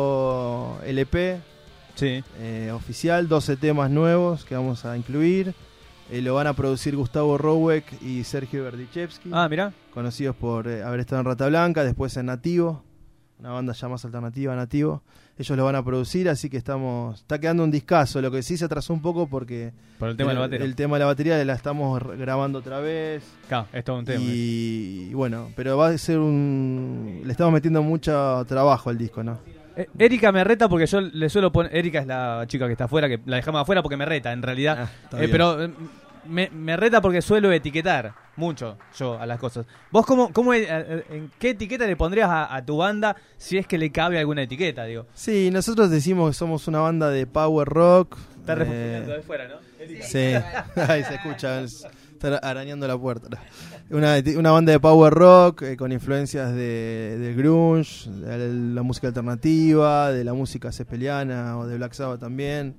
disco L P. Sí. eh, oficial, doce temas nuevos que vamos a incluir. Eh, lo van a producir Gustavo Rowek y Sergio Berdichevsky. Ah, mirá. Conocidos por eh, haber estado en Rata Blanca, después en Nativo. Una banda ya más alternativa, Nativo. Ellos lo van a producir, así que estamos... Está quedando un discazo, lo que sí se atrasó un poco porque... Por el tema de la batería. El tema de la batería la estamos re- grabando otra vez. Claro, es todo un tema. Y, y bueno, pero va a ser un... Le estamos metiendo mucho trabajo al disco, ¿no? Eh, Erika me reta porque yo le suelo poner... Erika es la chica que está afuera, que la dejamos afuera porque me reta, en realidad. está Eh, bien. pero eh, me, me reta porque suelo etiquetar mucho yo a las cosas. ¿Vos cómo, cómo eh, eh, en qué etiqueta le pondrías a, a tu banda si es que le cabe alguna etiqueta, digo? Sí, nosotros decimos que somos una banda de power rock. Está eh, refunfuñando de fuera, ¿no? Erika. Sí, ahí se escucha, es- está arañando la puerta. Una, una banda de power rock eh, con influencias de, del grunge, de la música alternativa, de la música cepeliana o de Black Sabbath también.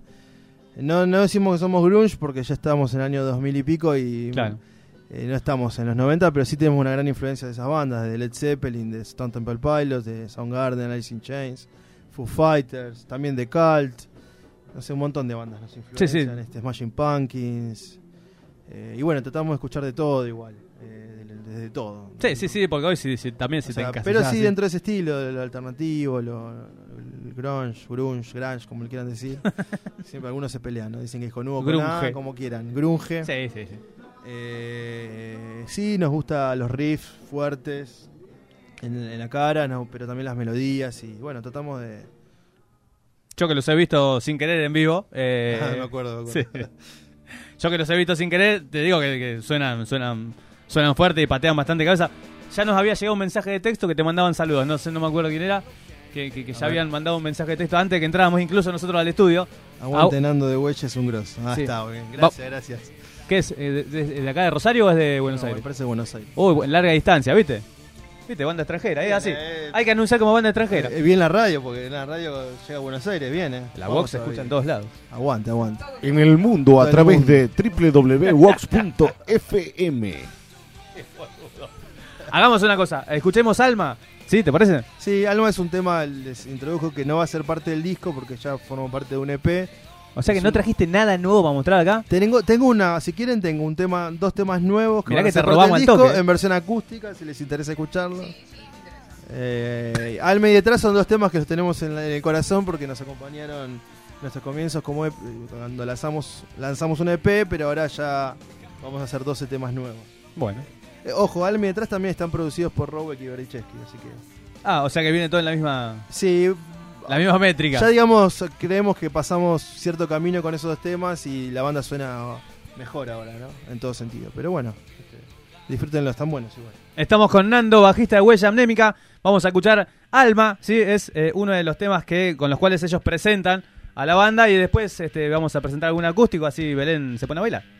No, no decimos que somos grunge porque ya estamos en el año dos mil y pico y Claro. eh, no estamos en los noventa, pero sí tenemos una gran influencia de esas bandas, de Led Zeppelin, de Stone Temple Pilots, de Soundgarden, Alice in Chains, Foo Fighters, también de Cult. No sé, un montón de bandas nos influencian. Sí, sí. Este, Smashing Pumpkins. Eh, y bueno, tratamos de escuchar de todo igual, eh, desde de, de todo. Sí, sí, sí, porque hoy sí, sí, también si O te sea, encasillás, pero sí sí. dentro de ese estilo, lo alternativo, lo, el grunge, grunge, grunge, como le quieran decir. Siempre algunos se pelean, ¿no? Dicen que es con U o con Grunge. A, como quieran. Grunge. Sí, sí, sí. Eh, sí, nos gustan los riffs fuertes en, en la cara, no, pero también las melodías y bueno, tratamos de... Yo que los he visto sin querer en vivo. Eh, Ah, me acuerdo, me acuerdo. sí. Yo que los he visto sin querer, te digo que, que suenan, suenan, suenan fuerte y patean bastante cabeza. Ya nos había llegado un mensaje de texto que te mandaban saludos, no sé, no me acuerdo quién era, que, que, que ya ver. habían mandado un mensaje de texto antes de que entráramos incluso nosotros al estudio. Aguante Nando de Hueche es un grosso. Ah, Sí. está, bien. Gracias, Va- gracias. ¿Qué es? Eh, de, de- de acá de Rosario o es de Buenos No, me Aires? parece de Buenos Aires. Uy, bu- larga distancia, ¿viste? ¿Viste? Banda extranjera, es así. Hay que anunciar como banda extranjera. Eh, bien la radio, porque en la radio llega a Buenos Aires, viene. La Vox se escucha en todos lados. Aguante, aguante. En el mundo Todo a el través mundo. de doble u doble u doble u punto vox punto f m. Hagamos una cosa, escuchemos Alma. ¿Sí? ¿Te parece? Sí, Alma es un tema, les introdujo que no va a ser parte del disco porque ya formó parte de un E P. O sea que Es no un- trajiste nada nuevo para mostrar acá. Tengo, tengo una, si quieren, tengo un tema, dos temas nuevos que Mirá van que a ser te parte robamos del al disco toque. en versión acústica, si les interesa escucharlo. Eh, Alma y Detrás son dos temas que los tenemos en, la- en el corazón porque nos acompañaron en nuestros comienzos como E P, cuando lanzamos, lanzamos un E P, pero ahora ya vamos a hacer doce temas nuevos. Bueno. Eh, ojo, Alma y Detrás también están producidos por Robeck y Berichevsky, así que... Ah, o sea que viene todo en la misma... Sí. La misma métrica. Ya digamos, creemos que pasamos cierto camino con esos dos temas y la banda suena mejor ahora, ¿no? En todo sentido. Pero bueno, este, disfrútenlo, están buenos igual. Estamos con Nando, bajista de Huella Amnémica. Vamos a escuchar Alma, ¿sí? Es eh, uno de los temas que con los cuales ellos presentan a la banda y después este, vamos a presentar algún acústico, así Belén se pone a bailar.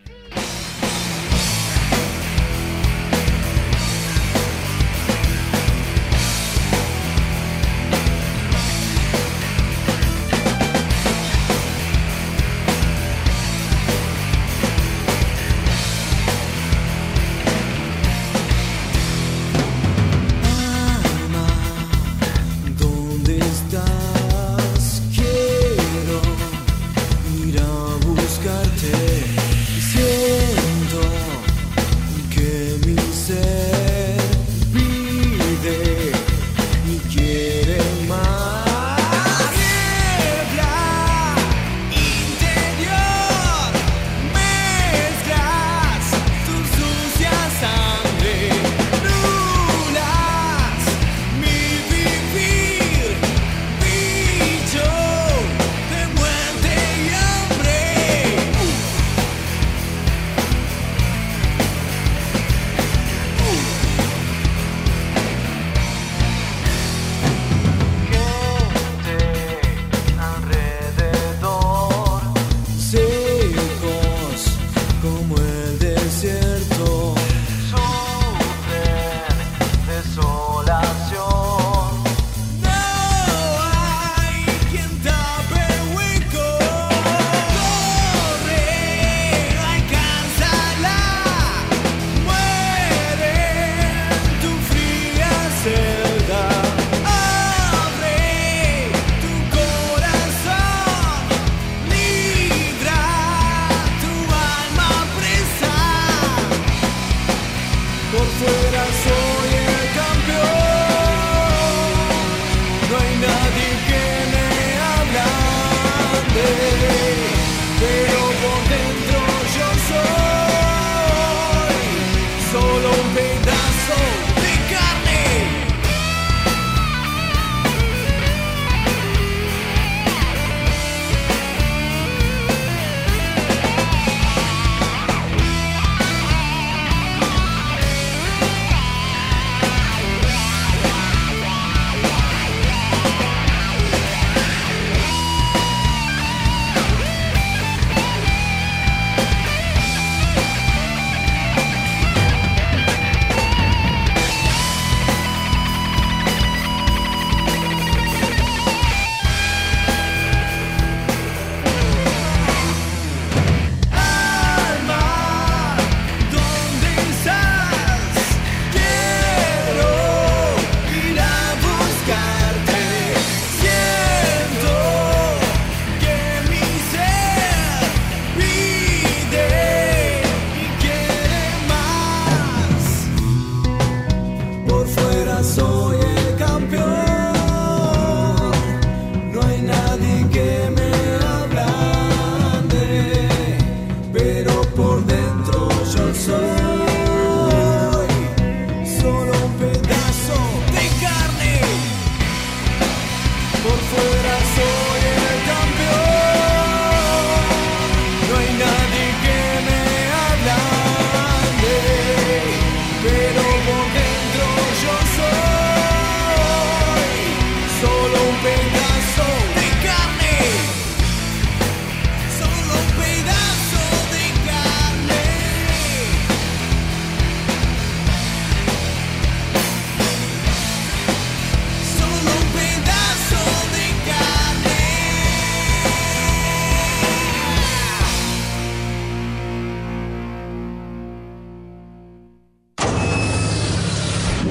¿Dónde estás? Quiero ir a buscarte. Si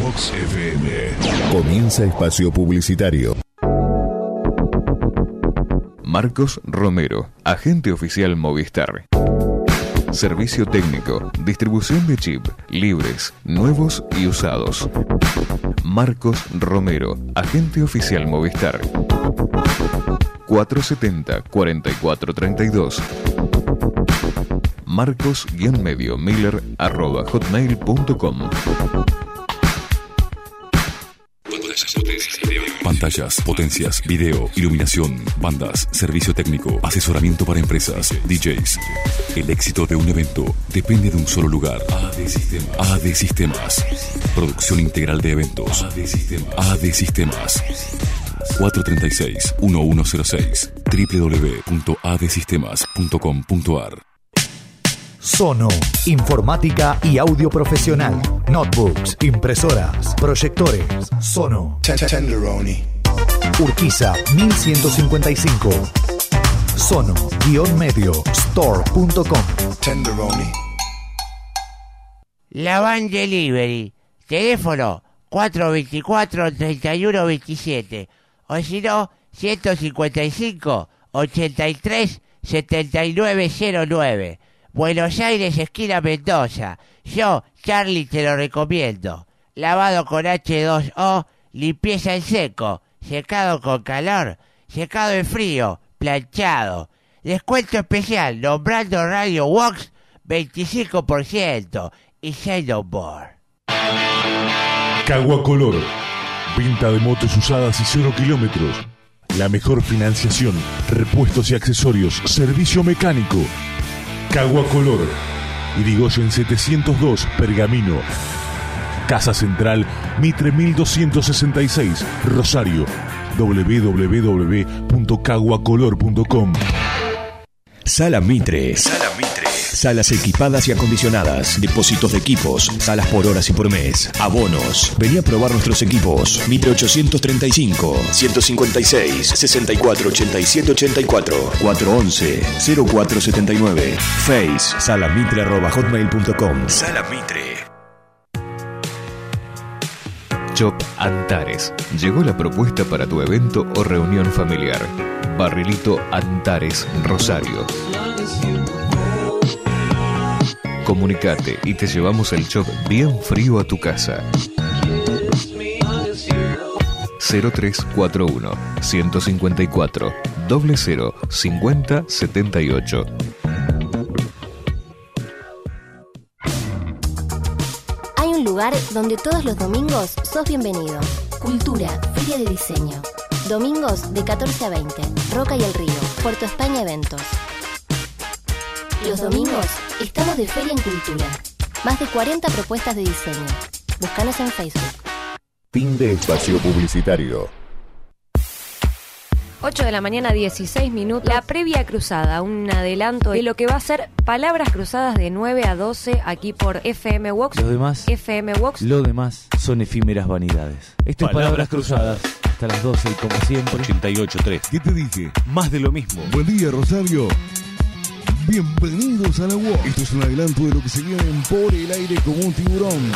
Vox F M. Comienza espacio publicitario. Marcos Romero, agente oficial Movistar. Servicio técnico, distribución de chip, libres, nuevos y usados. Marcos Romero, agente oficial Movistar. cuatro setenta, cuarenta y cuatro treinta y dos. Marcos-medio Miller arroba hotmail punto com. Pantallas, potencias, video, iluminación, bandas, servicio técnico, asesoramiento para empresas, D Js. El éxito de un evento depende de un solo lugar. A D Sistemas. A D Sistemas. Producción integral de eventos. A D Sistemas. A D Sistemas. cuatro treinta y seis, uno cero seis. doble u doble u doble u punto a d sistemas punto com punto a r. Sono, informática y audio profesional. Notebooks, impresoras, proyectores. Sono. Tenderoni. Urquiza, mil ciento cincuenta y cinco. Sono-medio store punto com. Tenderoni. La Van Delivery. Teléfono cuatro veinticuatro, treinta y uno veintisiete. O si no, ciento cincuenta y cinco, ochenta y tres, setenta y nueve cero nueve. Buenos Aires, esquina Mendoza. Yo, Charlie, te lo recomiendo. Lavado con hache dos o, limpieza en seco, secado con calor, secado en frío, planchado. Descuento especial, nombrando Radio Vox, veinticinco por ciento. Y say no more. Cagua Color. Venta de motos usadas y cero kilómetros. La mejor financiación, repuestos y accesorios, servicio mecánico. Cagua Color. Irigoyen setecientos dos, Pergamino. Casa Central, Mitre mil doscientos sesenta y seis, Rosario. doble u doble u doble u punto caguacolor punto com. Sala Mitre. Sala Mitre. Salas equipadas y acondicionadas, depósitos de equipos, salas por horas y por mes, abonos. Vení a probar nuestros equipos. Mitre ochocientos treinta y cinco, ciento cincuenta y seis, sesenta y cuatro ochenta y siete ochenta y cuatro, cuatro once, cero cuatro setenta y nueve. Face, salamitre arroba hotmail punto com. Sala Mitre. Shop Antares. Llegó la propuesta para tu evento o reunión familiar. Barrilito Antares, Rosario. Comunicate y te llevamos el shop bien frío a tu casa. cero tres cuatro uno, ciento cincuenta y cuatro, cero cero, cincuenta, setenta y ocho. Hay un lugar donde todos los domingos sos bienvenido. Cultura, Feria de Diseño. Domingos de catorce a veinte. Roca y el Río, Puerto España Eventos. Los domingos estamos de Feria en Cultura. Más de cuarenta propuestas de diseño. Búscanos en Facebook. Fin de espacio publicitario. ocho de la mañana, dieciséis minutos. La previa cruzada, un adelanto de lo que va a ser Palabras Cruzadas de nueve a doce aquí por F M Vox. Lo demás, F M Vox. Lo demás son efímeras vanidades. Esto es Palabras Cruzadas. Hasta las doce y como siempre. ochenta y ocho tres. ¿Qué te dije? Más de lo mismo. Buen día, Rosario. Bienvenidos a la U O C. Esto es un adelanto de lo que se viene en Por el Aire como un Tiburón.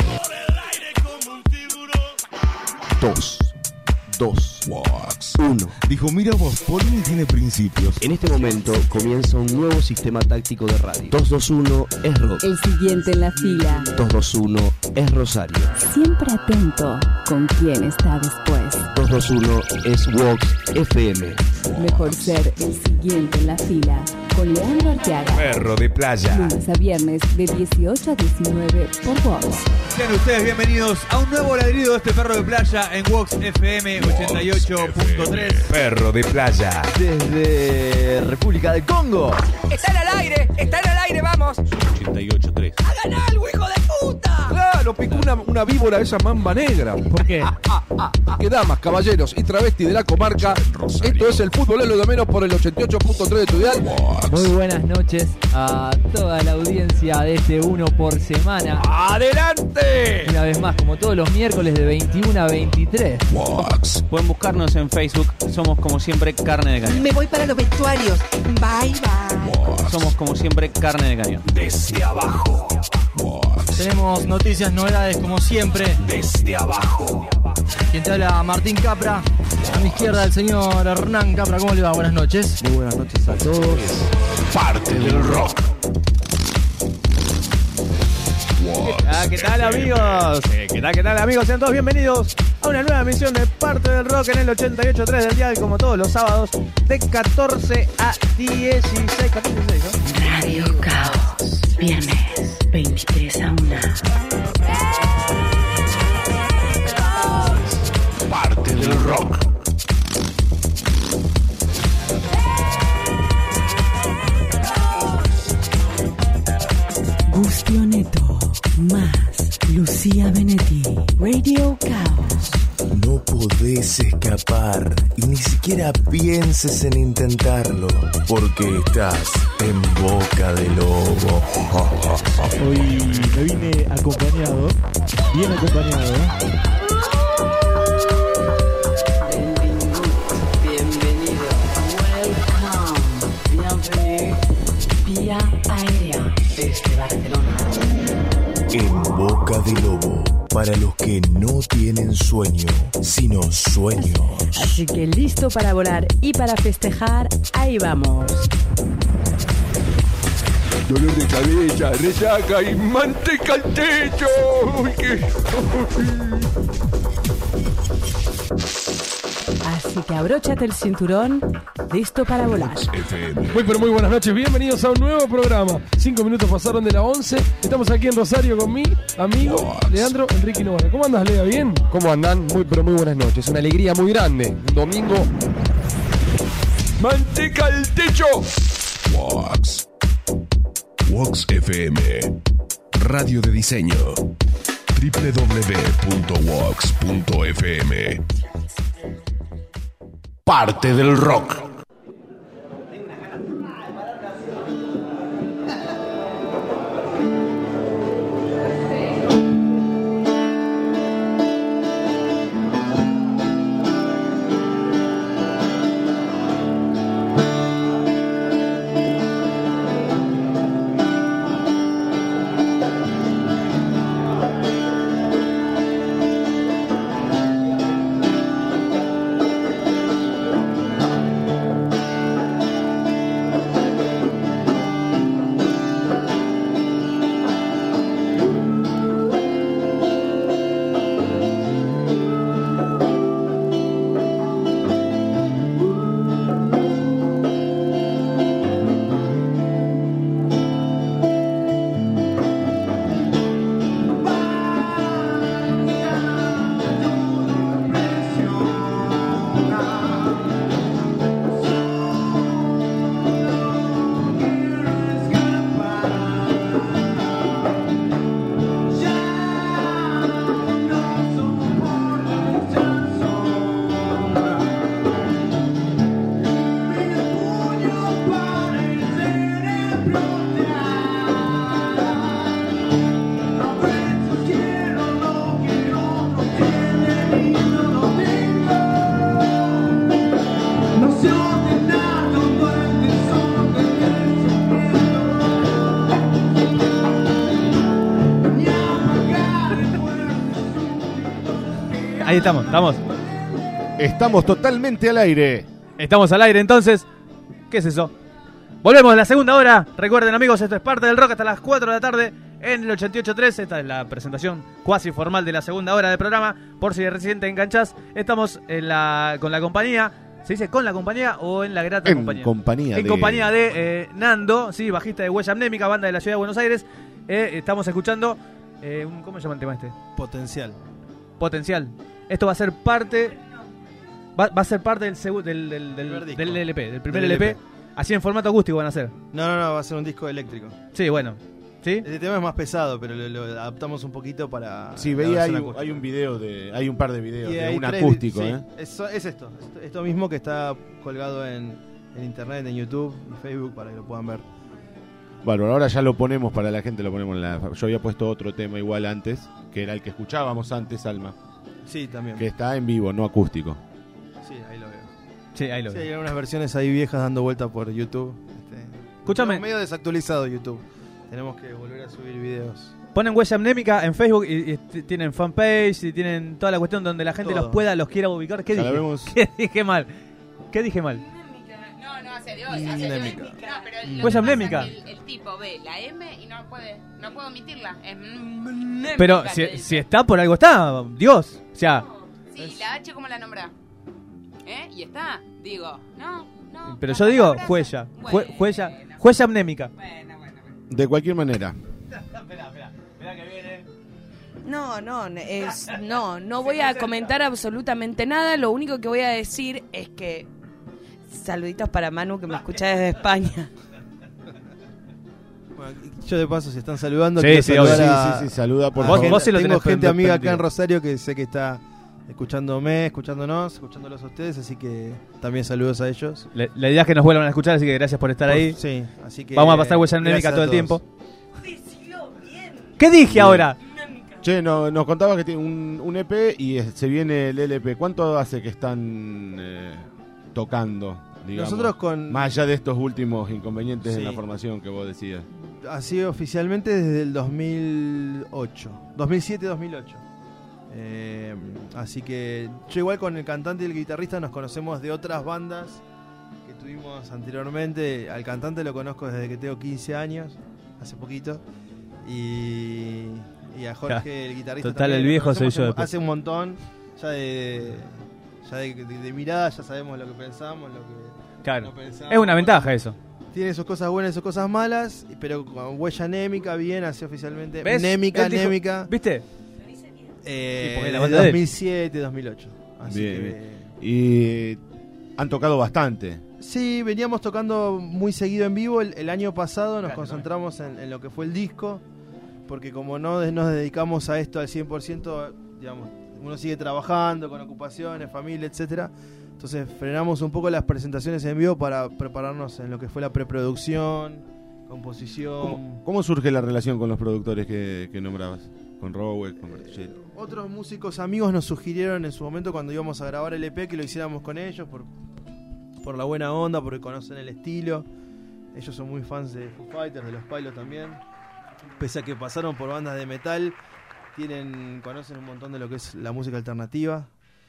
Dos. Dos. Wax. Uno. Dijo, mira vos, Polini tiene principios. En este momento comienza un nuevo sistema táctico de radio. dos dos uno es rock. El siguiente en la fila. dos dos uno es Rosario. Siempre atento con quién está después. dos dos uno es Vox F M. Mejor ser el siguiente en la fila con Leandro Arteaga. Perro de playa. Lunes a viernes de dieciocho a diecinueve por Vox. Sean ustedes bienvenidos a un nuevo ladrido de este perro de playa en Vox F M ochenta y ocho punto tres. Perro de playa. Desde República del Congo. ¡Están al aire! ¡Están al aire! ¡Vamos! ochenta y ocho tres. ¡Hagan algo, hijo de puta! Claro, picó una, una víbora esa mamba negra. ¿Por qué? Que damas, caballeros y travestis de la comarca. Esto es el fútbol, es lo de menos por el ochenta y ocho punto tres de tu dial. Muy buenas noches a toda la audiencia de este uno por semana. ¡Adelante! Una vez más, como todos los miércoles de veintiuno a veintitrés. Pueden buscarnos en Facebook. Somos como siempre Carne de Cañón. Me voy para los vestuarios. Bye, bye. Somos como siempre Carne de Cañón. Desde abajo. Tenemos noticias, novedades como siempre. Desde abajo. Quien te habla, Martín Capra. A mi izquierda el señor Hernán Capra. ¿Cómo le va? Buenas noches. Muy buenas noches a todos. Parte del rock. Ah, ¿qué tal, amigos? Eh, ¿Qué tal, qué tal, amigos? Sean todos bienvenidos a una nueva emisión de Parte del Rock en el ochenta y ocho punto tres del dial, como todos los sábados, de catorce a dieciséis. catorce a dieciséis, ¿no? Radio Caos. Viernes, veintitrés a una. Parte del rock. Gustio Neto, más Lucía Benetti. Radio Caos. No podés escapar y ni siquiera pienses en intentarlo, porque estás en boca de lobo. Hoy me vine acompañado, bien acompañado. Bienvenido. Welcome. Bienvenido. Vía aérea desde Barcelona. En boca de lobo, para los que no tienen sueño, sino sueños. Así que listo para volar y para festejar, ahí vamos. Dolor de cabeza, resaca y manteca al techo. Uy, qué... Así que abróchate el cinturón, listo para volar. Muy pero muy buenas noches, bienvenidos a un nuevo programa. Cinco minutos pasaron de la once. Estamos aquí en Rosario con mi amigo Leandro Enrique Novara. ¿Cómo andas, Lea? ¿Bien? ¿Cómo andan? Muy pero muy buenas noches. Una alegría muy grande. Un domingo. ¡Manteca al techo! Wax. Wax F M. Radio de diseño. doble u doble u doble u punto wax punto f m. Parte del rock. Ahí estamos, estamos. Estamos totalmente al aire. Estamos al aire, entonces. ¿Qué es eso? Volvemos a la segunda hora. Recuerden, amigos, esto es Parte del Rock hasta las cuatro de la tarde en el ochenta y ocho punto tres. Esta es la presentación cuasi formal de la segunda hora del programa. Por si recién te enganchás, estamos en la, con la compañía. ¿Se dice con la compañía o en la grata en compañía? compañía en de... compañía de eh, Nando, sí, bajista de Huella Amnémica, banda de la ciudad de Buenos Aires. Eh, estamos escuchando. Eh, un, ¿Cómo se llama el tema este? Potencial. Potencial. Esto va a ser parte. Va, va a ser parte del, segu, del, del, del, del, del L P, del primer del L P. L P. Así en formato acústico van a ser. No, no, no, va a ser un disco eléctrico. Sí, bueno. ¿Sí? Este tema es más pesado, pero lo, lo adaptamos un poquito para. Sí, veía, hay, hay un video de. Hay un par de videos y de un tres, acústico, sí, ¿eh? Es, es esto, esto, esto mismo que está colgado en, en internet, en YouTube y Facebook para que lo puedan ver. Bueno, ahora ya lo ponemos para la gente, lo ponemos en la. Yo había puesto otro tema igual antes, que era el que escuchábamos antes, Alma. Sí, también. Que está en vivo, no acústico. Sí, ahí lo veo. Sí, ahí lo sí, veo. hay algunas versiones ahí viejas dando vuelta por YouTube. Este, Escúchame. Medio desactualizado YouTube. tenemos que volver a subir videos. Ponen Huella Amnémica en Facebook y, y t- tienen fanpage y tienen toda la cuestión donde la gente Todo. los pueda, los quiera ubicar. ¿Qué Ya la dije? vemos. ¿Qué dije mal? ¿Qué dije mal? No, no, hacia Dios, hacia Dios. No, pero lo que Huella pasa amnémica. es que el, el tipo ve la M y no puede, no puede omitirla. Es mnémica, Pero le si, dice. si está por algo está, Dios. O sea, Sí, la H como la nombra. ¿Eh? Y está, digo, no, no. pero yo digo huella, jue- huella, huella amnémica. De cualquier manera. No, no, es, no, no voy a comentar absolutamente nada. Lo único que voy a decir es que saluditos para Manu que me escucha desde España. Bueno, yo de paso, si están saludando, Sí, quiero sí, saludar obvio. a- Sí, sí, sí, saluda por a favor. gente- Vos sí lo tengo tenés gente pen- amiga acá prendido. en Rosario que sé que está escuchándome, escuchándonos, escuchándolos a ustedes, así que también saludos a ellos. Le- la idea es que nos vuelvan a escuchar, así que gracias por estar ahí. Sí, así que Vamos a pasar huella amnémica gracias todo a el todos. tiempo. ¿Qué dije Bien. ahora? Che, no, nos contabas que tiene un, un E P y es- se viene el L P. ¿Cuánto hace que están eh, tocando? Digamos? Nosotros con- Más allá de estos últimos inconvenientes Sí. en la formación que vos decías. Así oficialmente desde el dos mil ocho, dos mil siete dos mil ocho. Eh, así que yo igual con el cantante y el guitarrista nos conocemos de otras bandas que tuvimos anteriormente. Al cantante lo conozco desde que tengo quince años, hace poquito. Y, y a Jorge, Ja, el guitarrista. total, también el lo viejo soy conocemos yo hace- después. Hace un montón, ya de, ya de, de- de mirada ya sabemos lo que pensamos, lo que Claro. no pensamos. Es una ventaja eso. Tiene sus cosas buenas y sus cosas malas, pero con huella anémica, bien, así oficialmente. ¿Ves? Anémica, Él dijo- anémica. ¿Viste? Eh, Sí, porque la desde banda de él. dos mil siete dos mil ocho. Así Bien, que- bien. Y han tocado bastante. Sí, veníamos tocando muy seguido en vivo. El, el año pasado nos concentramos en, en lo que fue el disco, porque como no de- nos dedicamos a esto al cien por ciento, digamos, uno sigue trabajando con ocupaciones, familia, etcétera. Entonces frenamos un poco las presentaciones en vivo para prepararnos en lo que fue la preproducción, composición. ¿Cómo, cómo surge la relación con los productores que, que nombrabas? Con Rowell, con Bertuccelli. Otros músicos amigos nos sugirieron en su momento cuando íbamos a grabar el E P que lo hiciéramos con ellos por, por la buena onda, porque conocen el estilo. Ellos son muy fans de Foo Fighters, de los Pilots también. Pese a que pasaron por bandas de metal, tienen conocen un montón de lo que es la música alternativa.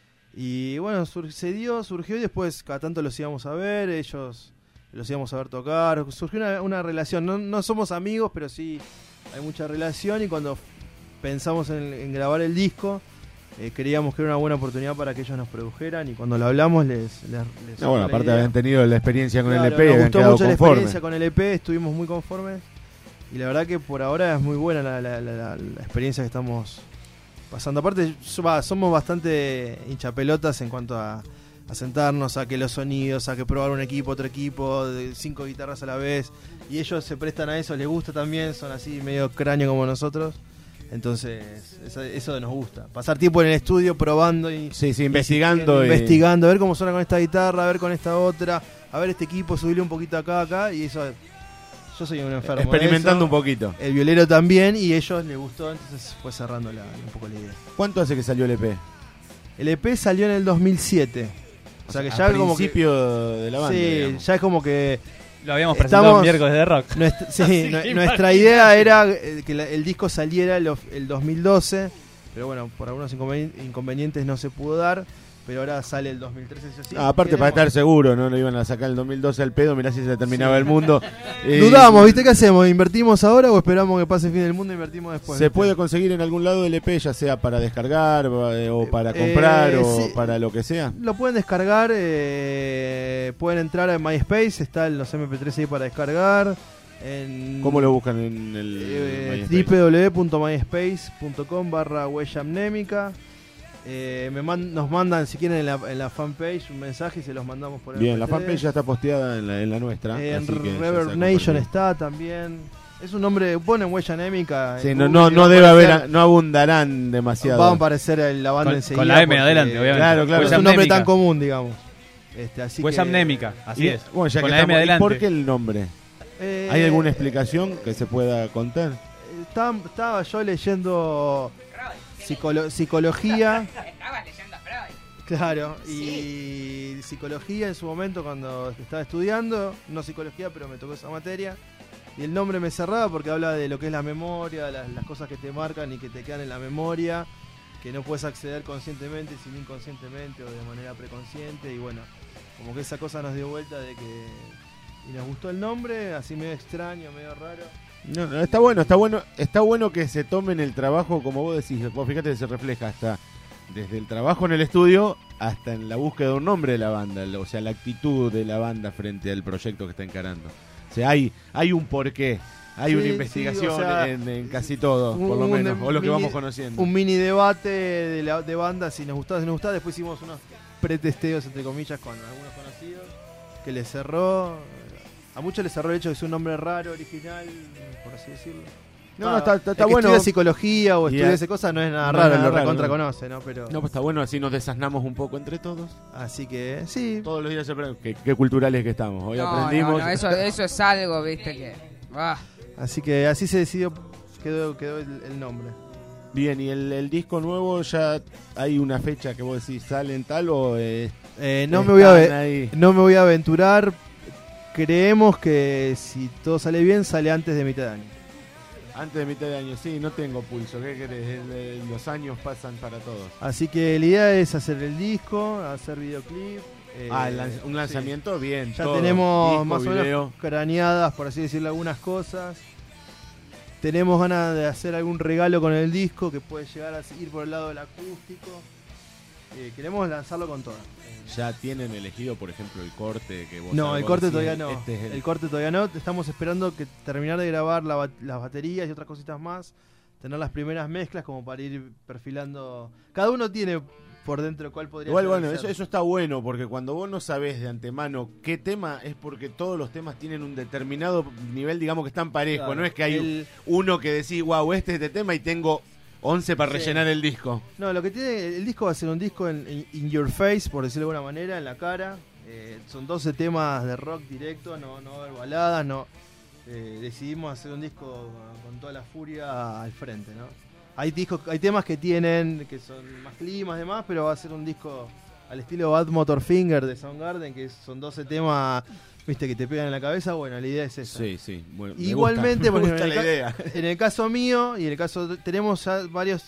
Y bueno, sucedió, surgió y después cada tanto los íbamos a ver, ellos los íbamos a ver tocar. Surgió una, una relación, no, no somos amigos, pero sí hay mucha relación y cuando pensamos en, en grabar el disco, eh, creíamos que era una buena oportunidad para que ellos nos produjeron y cuando lo hablamos les... les, les No, bueno, la aparte idea. habían tenido la experiencia con Claro, el E P y nos habían gustó quedado mucho la conformes. experiencia con el E P, estuvimos muy conformes y la verdad que por ahora es muy buena la, la- la- la- la experiencia que estamos pasando. Aparte so- va, somos bastante hinchapelotas en cuanto a, a sentarnos, a que los sonidos, a que probar un equipo, otro equipo, de cinco guitarras a la vez y ellos se prestan a eso, les gusta también, son así medio cráneo como nosotros. Entonces, eso, eso nos gusta. Pasar tiempo en el estudio probando y. Sí, sí, investigando y- y- investigando, a ver cómo suena con esta guitarra, a ver con esta otra, a ver este equipo, subirle un poquito acá, acá. Y eso. Yo soy un enfermo. de Experimentando eso. un poquito. El violero también, y ellos les gustó, entonces fue cerrando la, un poco la idea. ¿Cuánto hace que salió el E P? El E P salió en el dos mil siete. O sea que A ya como que. principio de la banda, Sí, digamos. ya es como que. Lo habíamos presentado en miércoles de rock. Nuestra, sí, Así nu- que nuestra imagínate. idea era eh, que la- el disco saliera el, of- el dos mil doce, pero bueno, por algunos inconveni- inconvenientes no se pudo dar, pero ahora sale el dos mil trece. Sí, sí, Ah, aparte, para queremos- estar seguro, no lo iban a sacar el dos mil doce al pedo, mirá si se terminaba Sí. el mundo. Eh, Dudamos, ¿viste qué hacemos? ¿Invertimos ahora o esperamos que pase el fin del mundo e invertimos después? ¿Se ¿viste? puede conseguir en algún lado el E P, ya sea para descargar eh, o para comprar Eh, o sí. para lo que sea? Lo pueden descargar, eh, pueden entrar a MySpace, está los eme pe tres ahí para descargar. En, ¿Cómo lo buscan en el eh, MySpace? doble u doble u doble u punto myspace punto com barra huella amnémica. Eh, me man- nos mandan si quieren en la, en la fanpage un mensaje y se los mandamos por Bien, la eme pe tres. fanpage ya está posteada en la, en la nuestra. Eh, en así que ya Reverb sea Nation compartido. está también. Es un nombre, ponen huella anémica. Sí, en no, Google no, y no va a debe haber, aparecer- no abundarán demasiado. Va a aparecer en la banda Con- enseguida. con la M porque- adelante, obviamente. Claro, claro. No es Huella un nombre amnémica. tan común, digamos. Este, así Huella que- amnémica, así Y- es. Bueno, ya Con que la M estamos- ¿y adelante. ¿por qué el nombre? Eh, ¿Hay alguna explicación que se pueda contar? Estaba, estaba yo leyendo psicolo- psicología. Estabas leyendo a Freud. Claro, y psicología en su momento cuando estaba estudiando, no psicología, pero me tocó esa materia. Y el nombre me cerraba porque habla de lo que es la memoria, las, las cosas que te marcan y que te quedan en la memoria, que no puedes acceder conscientemente, sino inconscientemente o de manera preconsciente. Y bueno, como que esa cosa nos dio vuelta de que... Y nos gustó el nombre, así medio extraño, medio raro. No, no, está bueno, está bueno, está bueno que se tomen el trabajo, como vos decís, vos fíjate que se refleja hasta desde el trabajo en el estudio hasta en la búsqueda de un nombre de la banda, o sea, la actitud de la banda frente al proyecto que está encarando. O sea, hay, hay un porqué, hay Sí, una sí, investigación o sea, en, en casi todo, por lo un- menos, un o lo que mini- vamos conociendo. Un mini debate de, la, de banda, si nos gustaba, si nos gustaba. Después hicimos unos pretesteos, entre comillas, con algunos conocidos, que les cerró. A muchos les cerró el hecho de que es un nombre raro, original, por así decirlo. No, no, está- está- el está que bueno. estudia psicología o Y estudia a- esa cosa no es nada no raro, es nada lo raro, recontra no. conoce, ¿no? Pero... No, pues está bueno, así nos desasnamos un poco entre todos. Así que, sí. Todos los días se aprende. Qué, qué culturales que estamos. Hoy No, aprendimos. no, no, eso, eso es algo, viste, que... ah. Así que así se decidió, quedó, quedó el, el nombre. Bien, ¿y el, el disco nuevo ya hay una fecha que vos decís sale en tal o...? Eh, Eh, no, me voy a están ave- ahí? no me voy a aventurar. Creemos que si todo sale bien, sale antes de mitad de año. Antes de mitad de año, sí, no tengo pulso. ¿Qué querés? El- el- los años pasan para todos. Así que la idea es hacer el disco, hacer videoclip. eh, Ah, el lan- un lanzamiento, sí. bien. Ya todo. tenemos Disco, más o video. menos craneadas, por así decirlo, algunas cosas. Tenemos ganas de hacer algún regalo con el disco que puede llegar a ir por el lado del acústico. Eh, queremos lanzarlo con todo. Ya tienen elegido, por ejemplo, el corte que vos No, el vos corte decís, todavía no. este es el- el... corte todavía no. Estamos esperando que terminar de grabar la ba- las baterías y otras cositas más. Tener las primeras mezclas como para ir perfilando. Cada uno tiene por dentro cuál podría Igual, llegar a bueno, ser. eso, eso está bueno, porque cuando vos no sabés de antemano qué tema, es porque todos los temas tienen un determinado nivel, digamos que están parejos. Claro. No es que hay El- uno que decís, wow, este es este tema y tengo once para Sí. rellenar el disco. No, lo que tiene el disco va a ser un disco en, en- in your face, por decirlo de alguna manera, en la cara. Eh, son doce temas de rock directo, no, no va a haber baladas, no. Eh, decidimos hacer un disco con, con toda la furia al frente, ¿no? Hay discos, hay temas que tienen, que son más climas, demás, pero va a ser un disco al estilo Bad Motorfinger de Soundgarden, que son doce temas, viste, que te pegan en la cabeza. Bueno, la idea es esa. Sí, sí. Bueno, me Igualmente, gusta, me porque gusta en, la el ca- idea. en el caso mío y en el caso de- tenemos ya varios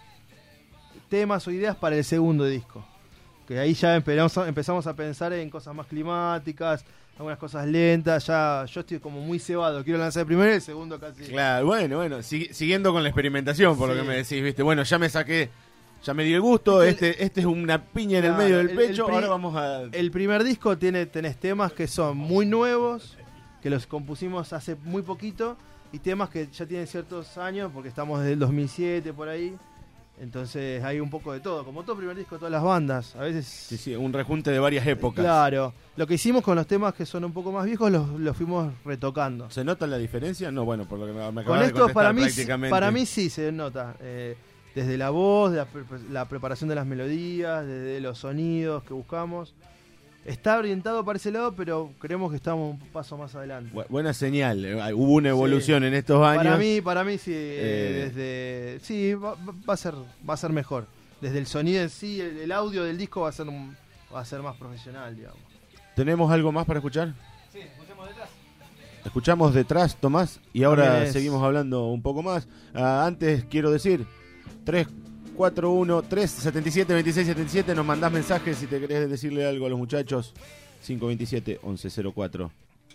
temas o ideas para el segundo disco. Que ahí ya empezamos a, empezamos a pensar en cosas más climáticas, algunas cosas lentas. Ya yo estoy como muy cebado. Quiero lanzar el primero y el segundo casi. Claro, bueno, bueno, si- siguiendo con la experimentación, por Sí. lo que me decís, viste, bueno, ya me saqué, ya me di el gusto, este, este es una piña en el Claro, medio del el- el pecho, pri- ahora vamos a... El primer disco tiene tenés temas que son muy nuevos, que los compusimos hace muy poquito, y temas que ya tienen ciertos años, porque estamos desde el dos mil siete por ahí. Entonces hay un poco de todo, como todo primer disco de todas las bandas. A veces... Sí, sí, un rejunte de varias épocas. Claro, lo que hicimos con los temas que son un poco más viejos los, los fuimos retocando. ¿Se nota la diferencia? No, bueno, por lo que me, me acabas Con de esto contestar para mí, prácticamente. para mí sí se nota. Eh, desde la voz, de la, pre- la preparación de las melodías, desde los sonidos que buscamos. Está orientado para ese lado, pero creemos que estamos un paso más adelante. Bu- buena señal, eh, hubo una evolución en estos años. Para mí, para mí sí, Eh, eh, desde sí va, va a ser, va a ser mejor. Desde el sonido en sí, el, el audio del disco va a ser, un- va a ser más profesional, digamos. ¿Tenemos algo más para escuchar? Sí, escuchamos detrás. Escuchamos detrás, Tomás, y ahora También es- seguimos hablando un poco más. Ah, antes quiero decir, tres cuatro uno tres siete siete dos seis siete siete, nos mandás mensajes si te querés decirle algo a los muchachos. cinco dos siete once cero cuatro.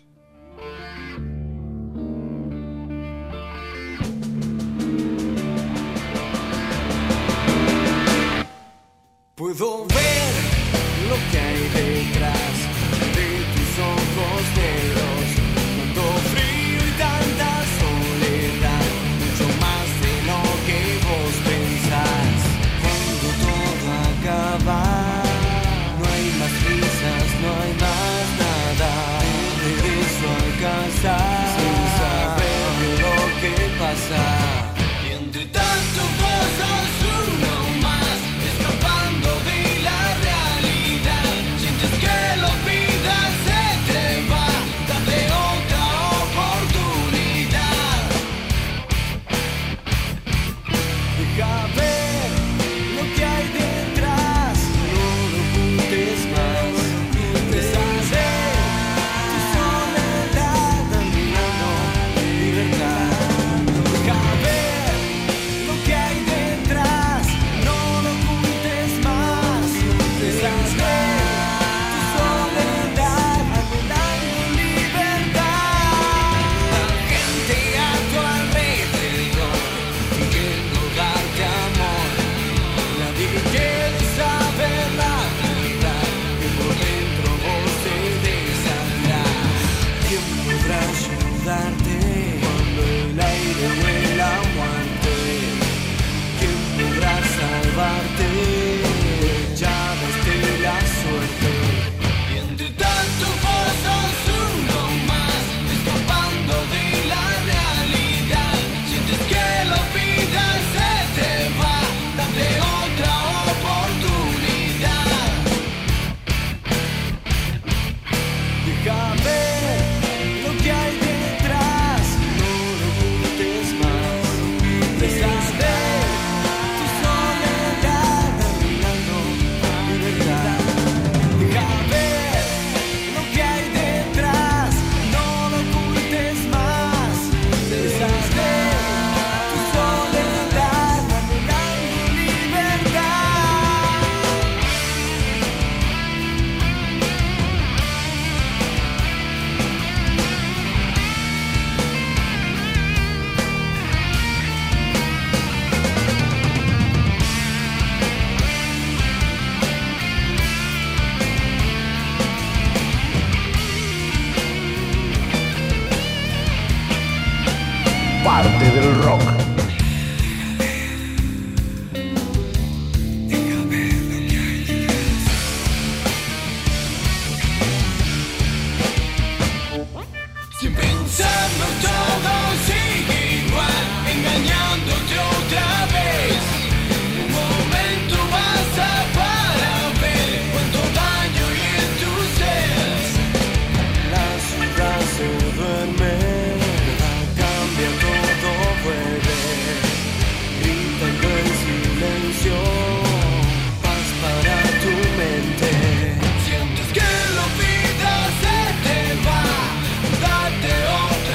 Puedo ver lo que hay detrás de tus ojos negros, tanto frío y tanta soledad, mucho más de lo que vos pensás. Cuando todo acaba, no hay más risas, no hay más nada. Regreso a casa sin saber de lo que pasa. Y entre tanto vos sos uno más, escapando de la realidad. Sientes que lo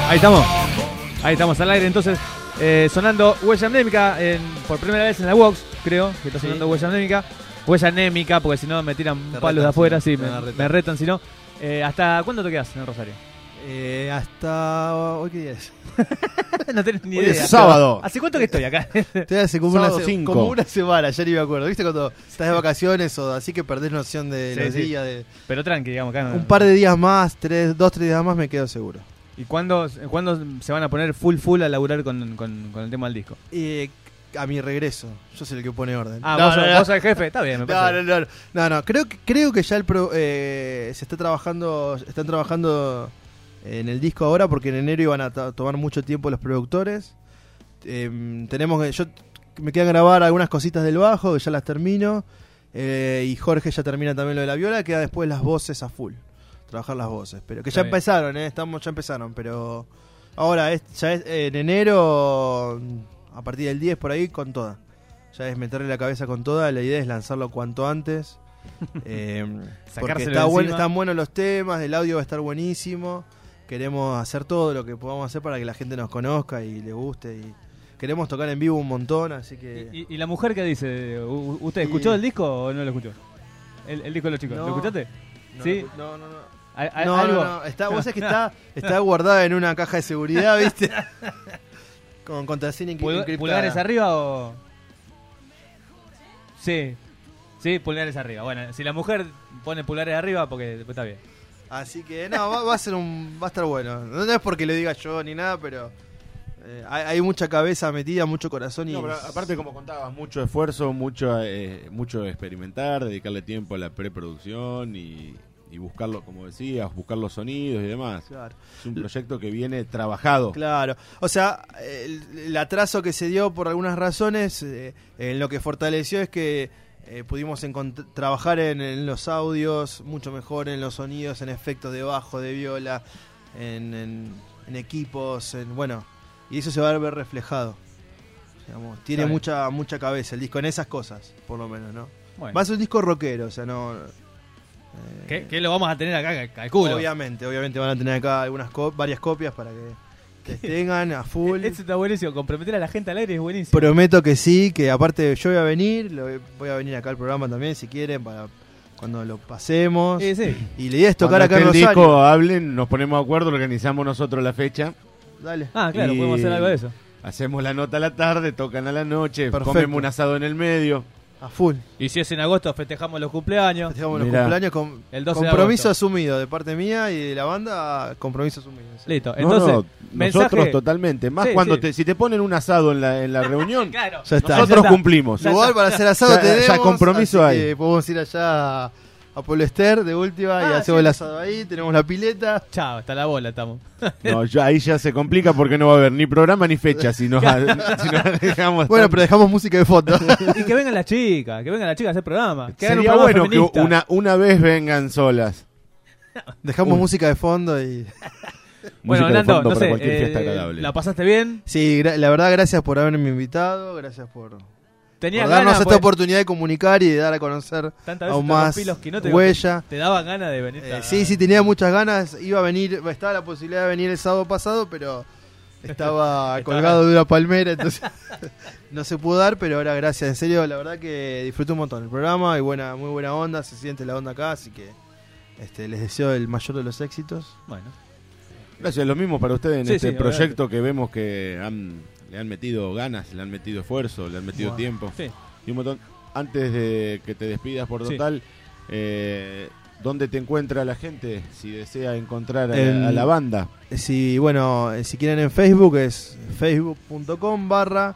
Ahí estamos. Ahí estamos al aire, entonces, eh, sonando Huella Anémica en, por primera vez en la Vox, creo, que está sonando Sí. Huella Anémica. Huella Anémica, porque si no me tiran Te palos retan, de afuera, sí, sí, te me, van a retar. me retan si no. Eh, ¿Hasta cuándo te quedas en el Rosario? Eh, hasta hoy, ¿qué día es? No tenés ni Hoy idea. es sábado. ¿Hace cuánto que estoy acá? Estoy hace como una, Sábado se- cinco. como una semana, ya ni me acuerdo. ¿Viste cuando estás de vacaciones o así que perdés noción de Sí, los sí. días? De... Pero tranqui, digamos, acá no- Un par de días más, tres, dos, tres días más me quedo seguro. ¿Y cuándo, cuándo se van a poner full full a laburar con, con, con el tema del disco? Y a mi regreso, yo soy el que pone orden. Ah, vos, sos- vos sos el jefe, está bien, me No, parece. no, no, no, no, creo que creo que ya el pro- eh, se está trabajando, están trabajando en el disco ahora porque en enero iban a to- tomar mucho tiempo los productores. Eh, tenemos que yo me quedan grabar algunas cositas del bajo que ya las termino eh, y Jorge ya termina también lo de la viola, queda después las voces a full, trabajar las voces, pero que Está ya bien. empezaron, eh, estamos ya empezaron, pero ahora es, ya es en enero a partir del diez por ahí con toda. Ya es meterle la cabeza con toda, la idea es lanzarlo cuanto antes. eh, porque Sacárselo está de bueno, encima. están buenos los temas, el audio va a estar buenísimo. Queremos hacer todo lo que podamos hacer para que la gente nos conozca y le guste. Y queremos tocar en vivo un montón, así que... ¿Y, y la mujer qué dice? U- ¿Usted Y- escuchó el disco o no lo escuchó? El, el disco de los chicos, No. ¿lo escuchaste? No, ¿Sí? no, no, no. ¿Al- al- No, algo? no, no, está, vos sabés que está, está guardada en una caja de seguridad, ¿viste? Con contraseña encri- Pul- encriptada. ¿Pulgares arriba o...? Sí, sí, pulgares arriba. Bueno, si la mujer pone pulgares arriba, porque después está bien. Así que no, va, va a ser un, va a estar bueno. No es porque lo diga yo ni nada, pero eh, hay, hay mucha cabeza metida, mucho corazón y No, pero aparte, como contabas, mucho esfuerzo, mucho eh, mucho experimentar, dedicarle tiempo a la preproducción y, y buscarlo, como decías, buscar los sonidos y demás. Claro. Es un proyecto que viene trabajado. Claro, o sea, el, el atraso que se dio por algunas razones, eh, en lo que fortaleció es que eh, pudimos encont- trabajar en, en los audios mucho mejor, en los sonidos, en efectos de bajo, de viola, en, en- en equipos, en, bueno, y eso se va a ver reflejado. Digamos, tiene Está bien. mucha mucha cabeza el disco en esas cosas, por lo menos, ¿no? Bueno. Va a ser un disco rockero, o sea, no... ¿Qué, qué lo vamos a tener acá, cal- calculo? Obviamente, obviamente van a tener acá algunas co- varias copias para que, que tengan a full. Eso está buenísimo, comprometer a la gente al aire es buenísimo. Prometo que sí, que aparte yo voy a venir, lo- voy a venir acá al programa también si quieren, para cuando lo pasemos. Sí, sí. Y la idea es tocar Cuando acá en esté el Rosario. disco, hablen, nos ponemos de acuerdo, organizamos nosotros la fecha. Dale. Ah, claro, Y podemos hacer algo de eso. Hacemos la nota a la tarde, tocan a la noche, Perfecto. comemos un asado en el medio. A full. Y si es en agosto, festejamos los cumpleaños. Festejamos los Mirá. cumpleaños con El doce de compromiso agosto. asumido de parte mía y de la banda, compromiso asumido. sí. Listo, No, entonces, no, mensaje... nosotros totalmente. Más Sí, cuando sí. Te, si te ponen un asado en la, en la reunión, Claro. Ya está. nosotros Ya está. cumplimos. Igual para hacer asado Ya- ya tenemos, compromiso así hay. que podemos ir allá a, a Pueblo Ester de última y Ah, hacemos sí. el asado ahí, tenemos la pileta. Chao, hasta la bola estamos. No, ya- ahí ya se complica porque no va a haber ni programa ni fecha si nos, si nos dejamos. Bueno, tan- pero dejamos música de fondo. Y que vengan las chicas, que vengan las chicas a hacer programa. Que hagan un sería programa bueno feminista. que una, una vez vengan solas. Dejamos Uy. música de fondo y... Bueno, Música de Nando, fondo no para sé, cualquier eh, fiesta agradable. ¿la pasaste bien? Sí, gra- la verdad, gracias por haberme invitado, gracias por, Tenías por darnos ganas, esta pues, oportunidad de comunicar y de dar a conocer tantas veces aún te más rompí los quinotes, huella. Te daban ganas de venir. Eh, sí, sí, tenía muchas ganas, iba a venir, estaba la posibilidad de venir el sábado pasado, pero estaba colgado de una palmera, entonces no se pudo dar, pero ahora gracias, en serio, la verdad que disfruté un montón el programa y buena, muy buena onda, se siente la onda acá, así que este, les deseo el mayor de los éxitos. Bueno. Gracias, lo mismo para ustedes en Sí, este sí, proyecto que vemos que han, le han metido ganas, le han metido esfuerzo, le han metido Wow. tiempo. Sí. Y un montón. Antes de que te despidas por Sí. total, eh, ¿dónde te encuentra la gente si desea encontrar a, En- la, a la banda? Si, bueno, eh, si quieren en Facebook es facebook.com barra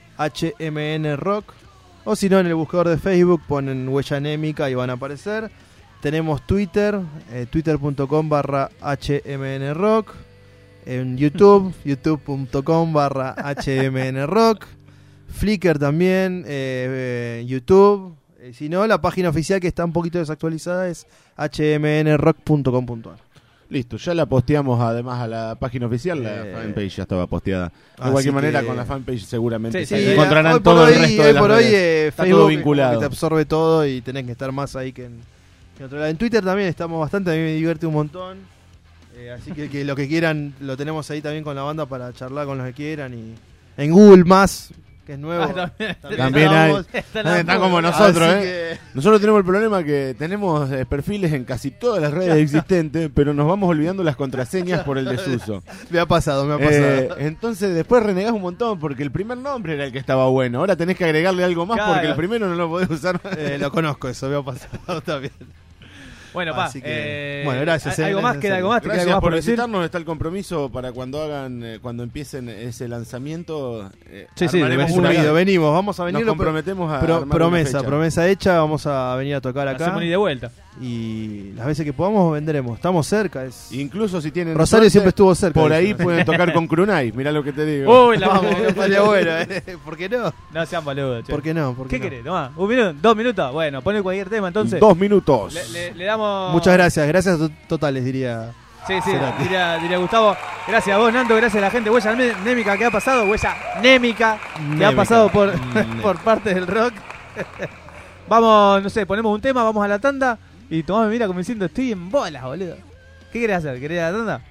hmnrock o si no en el buscador de Facebook ponen Huella Anémica y van a aparecer. Tenemos Twitter, eh, twitter.com barra hmnrock, en YouTube, youtube.com barra hmnrock, Flickr también, eh, eh, YouTube. Eh, si no, la página oficial que está un poquito desactualizada es h m n rock punto com punto a r. Listo, ya la posteamos además a la página oficial, la Eh, fanpage ya estaba posteada. De así cualquier manera, que- con la fanpage seguramente Sí, se sí, encontrarán hoy por todo hoy, el resto hoy de las por hoy, redes. eh, Está Facebook todo es como vinculado. que te absorbe todo y tenés que estar más ahí que en, que en otro lado. En Twitter también estamos bastante, a mí me divierte un montón. Eh, así que, que lo que quieran lo tenemos ahí también con la banda para charlar con los que quieran. Y en Google Más, que es nuevo. Ah, también también hay, están, están como nosotros, Así ¿eh? que- Nosotros tenemos el problema que tenemos eh, perfiles en casi todas las redes existentes, pero nos vamos olvidando las contraseñas por el desuso. Me ha pasado, me ha pasado. Eh, entonces después renegás un montón porque el primer nombre era el que estaba bueno. Ahora tenés que agregarle algo más Claro. porque el primero no lo podés usar. Eh, lo conozco, eso me ha pasado también. Bueno, pa, Así que, eh, bueno, gracias. ¿Algo eh, más? en ¿Queda algo serio. más? ¿Te queda Gracias algo más por por decir? visitarnos. Está el compromiso para cuando hagan, eh, cuando empiecen ese lanzamiento. Eh, Sí, sí, armaremos un una- video, venimos, vamos a venir. Nos comprometemos a Pro- armar una promesa, fecha. promesa hecha, vamos a venir a tocar acá. Hacemos un ida y vuelta. Y las veces que podamos vendremos, estamos cerca. Es... Incluso si tienen Rosario suerte, siempre estuvo cerca. Por de ahí eso. pueden tocar con Crunay, mirá lo que te digo. Uy, la Vamos, no estaría bueno, ¿eh? ¿Por qué no? No sean boludos, che. ¿Por qué no? ¿Por qué ¿Qué no? querés? Tomá, un minuto, dos minutos. Bueno, pone cualquier tema entonces. Dos minutos. Le, le- le damos. Muchas gracias, gracias to- totales, diría. Sí, sí, Cerati. diría, diría Gustavo. Gracias a vos, Nando. Gracias a la gente. Huella né- némica que ha pasado. Huella némica que ha Némica. pasado por, Mm. por parte del rock. Vamos, no sé, ponemos un tema, vamos a la tanda. Y Tomás me mira como diciendo, estoy en bolas, boludo. ¿Qué querés hacer? ¿Querés ir a la tanda?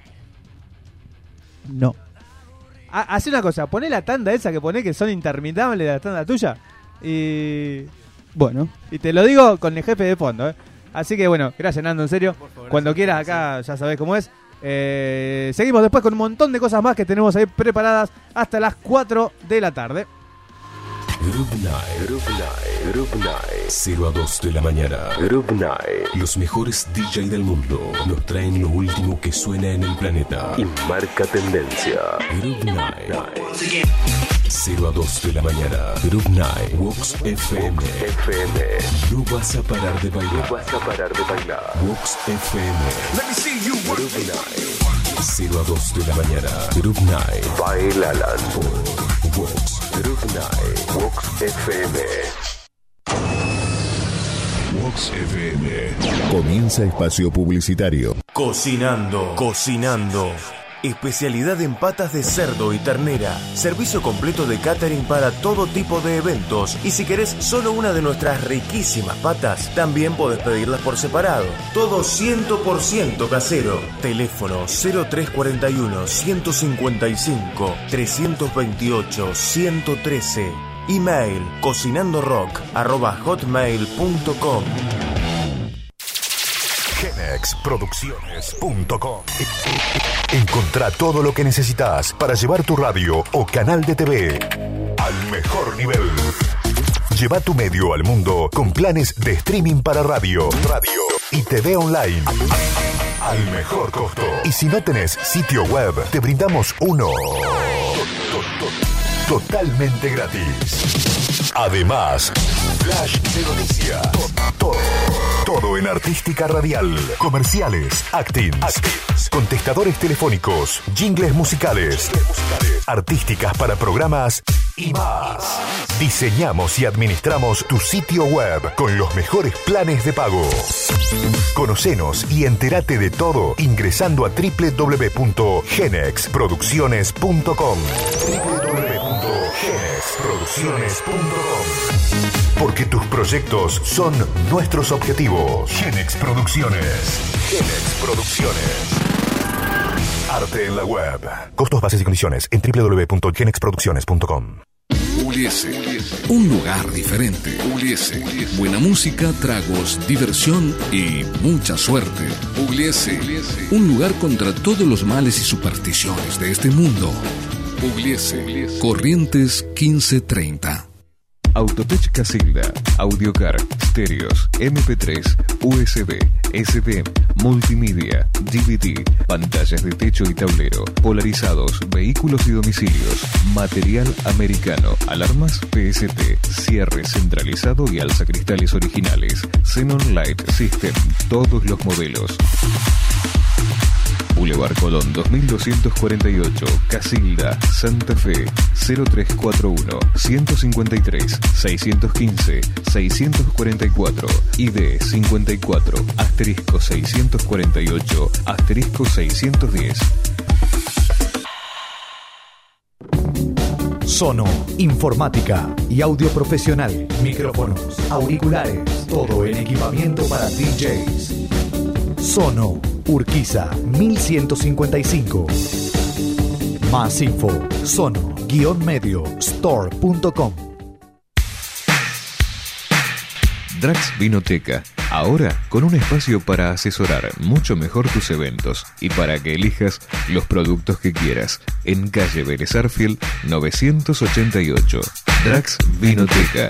No. Ha- Hacé una cosa, poné la tanda esa que poné que son interminables, la tanda tuya. Y. Bueno. Y te lo digo con el jefe de fondo, ¿eh? Así que bueno, gracias Nando, en serio. Cuando quieras acá ya sabés cómo es. Eh, seguimos después con un montón de cosas más que tenemos ahí preparadas hasta las cuatro de la tarde. Group Night, Group Night, Group Night, cero a dos de la mañana. Group Night. Los mejores D J del mundo nos traen lo último que suena en el planeta y marca tendencia. Group Night, cero a dos de la mañana. Group Night, Vox F M. F M. No vas a parar de bailar. No vas a parar de bailar. Vox F M. Let me see you work. Group Night, cero a dos de la mañana. Group Night, bailalan por Vox. Group Night, Vox F M. Vox F M. Comienza espacio publicitario. Cocinando, cocinando. Especialidad en patas de cerdo y ternera. Servicio completo de catering para todo tipo de eventos. Y si querés solo una de nuestras riquísimas patas, también podés pedirlas por separado. Todo cien por ciento casero. Teléfono cero tres cuarenta y uno, ciento cincuenta y cinco, trescientos veintiocho, ciento trece. Email cocinandorock arroba hotmail punto com. Genex Producciones punto com. Encontrá todo lo que necesitas para llevar tu radio o canal de T V al mejor nivel. Lleva tu medio al mundo con planes de streaming para radio, radio y T V online al mejor costo. Y si no tenés sitio web, te brindamos uno totalmente gratis. Además, flash de noticias. Todo, todo en artística radial, comerciales, actings, contestadores telefónicos, jingles musicales, artísticas para programas y más. Diseñamos y administramos tu sitio web con los mejores planes de pago. Conocenos y entérate de todo ingresando a doble u doble u doble u punto genex producciones punto com. doble u doble u doble u punto genex producciones punto com. Porque tus proyectos son nuestros objetivos. Genex Producciones. Genex Producciones. Arte en la web. Costos, bases y condiciones en doble u doble u doble u punto genex producciones punto com. Pugliese, un lugar diferente. Pugliese, buena música, tragos, diversión y mucha suerte. Pugliese, un lugar contra todos los males y supersticiones de este mundo. Pugliese, Corrientes quince treinta. Autotech Casilda, Audiocar, Stereos, eme pe tres, U S B, ese de, Multimedia, D V D, pantallas de techo y tablero, polarizados, vehículos y domicilios, material americano, alarmas P S T, cierre centralizado y alzacristales originales, Xenon Light System, todos los modelos. Boulevard Colón dos mil doscientos cuarenta y ocho, Casilda, Santa Fe, cero tres cuatro uno, ciento cincuenta y tres, seiscientos quince, seiscientos cuarenta y cuatro, I D cincuenta y cuatro, asterisco seiscientos cuarenta y ocho, asterisco seiscientos diez. Sono, informática y audio profesional, micrófonos, auriculares, todo en equipamiento para D Js. Sono, Urquiza, mil ciento cincuenta y cinco. Más info, sono-medio store punto com. Drax Vinoteca, ahora con un espacio para asesorar mucho mejor tus eventos y para que elijas los productos que quieras. En calle Vélez Arfield novecientos ochenta y ocho. Drax Vinoteca.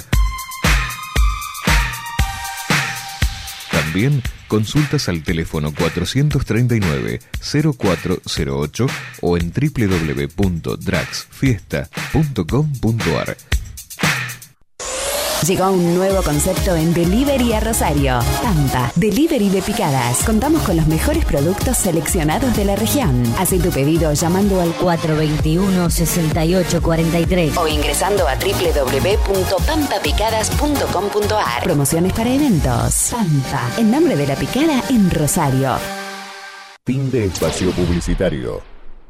También consultas al teléfono cuatrocientos treinta y nueve, cero cuatro cero ocho o en doble u doble u doble u punto drax fiesta punto com punto a r. Llegó un nuevo concepto en Delivery a Rosario. Pampa, Delivery de picadas. Contamos con los mejores productos seleccionados de la región. Haz tu pedido llamando al cuatro veintiuno, sesenta y ocho cuarenta y tres o ingresando a doble u doble u doble u punto pampa picadas punto com punto a r. Promociones para eventos. Pampa, el nombre de la picada en Rosario. Fin de espacio publicitario.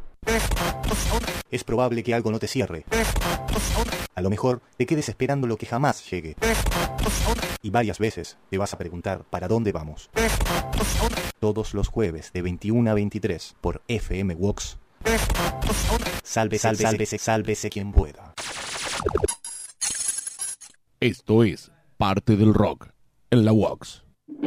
Es probable que algo no te cierre. A lo mejor te quedes esperando lo que jamás llegue. Y varias veces te vas a preguntar ¿para dónde vamos? Todos los jueves de veintiuno a veintitrés por F M Vox. Sálvese, sálvese, sálvese, sálvese quien pueda. Esto es Parte del Rock en la Vox.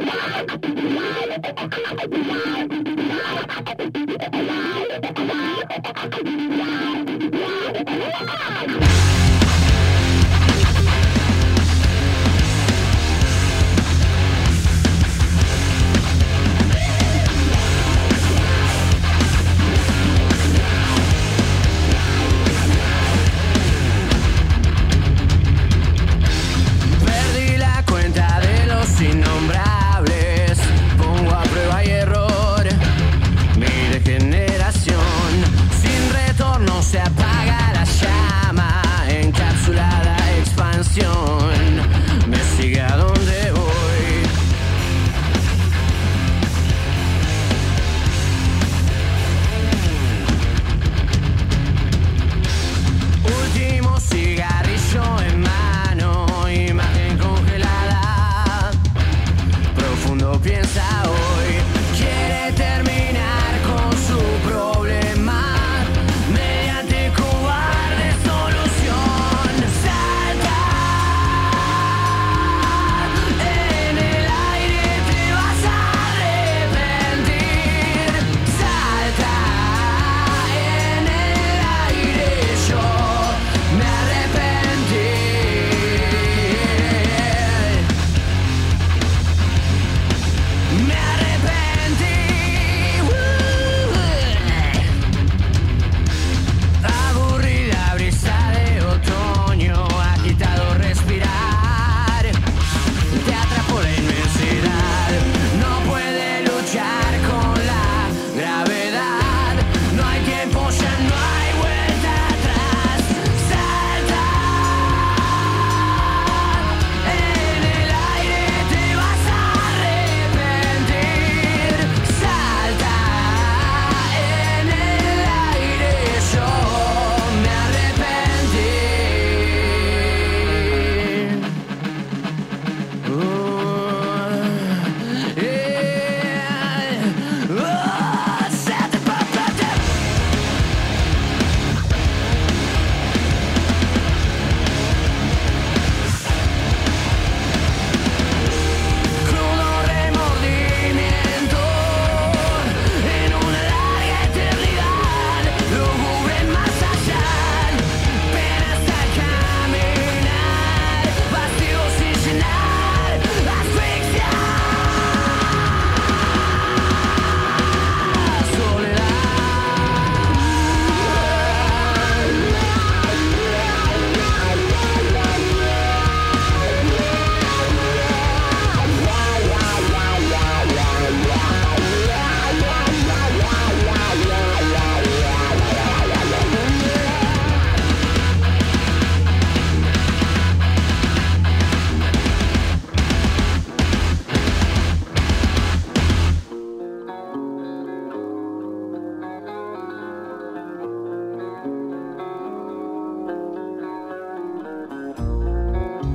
Perdí la cuenta de los innombrables. Pongo a prueba y error mi degeneración. Sin retorno se apaga la llama. Encapsulada expansión me sigue a donde voy. Último cigarrillo en mano, imagen congelada. Profundo piensa hoy, quiere terminar con su problema mediante cobarde solución. Salta, en el aire te vas a arrepentir. Salta, en el aire yo me arrepentí. Me arrepentí. Aburrida brisa de otoño, agitado respirar. Te atrapó la inmensidad. No puede luchar con la gravedad. No hay tiempo, ya no hay vuelta atrás. Salta, en el aire te vas a arrepentir. Salta, en el aire yo me arrepentí. Uh, yeah. Uh, set the puppet. Crudo remordimiento en una larga eternidad, lúgubre más allá, pena hasta caminar, vacío sin llenar, asfixia,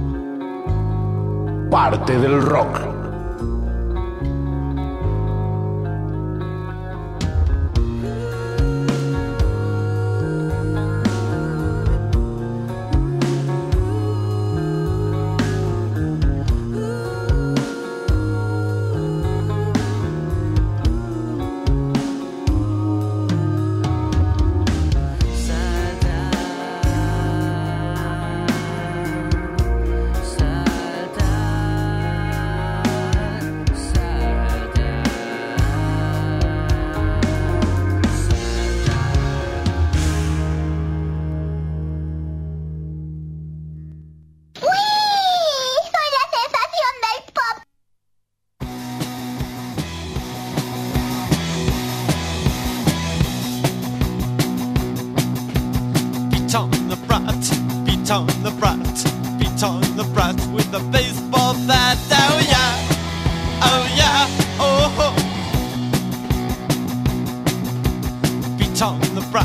Parte del Rock.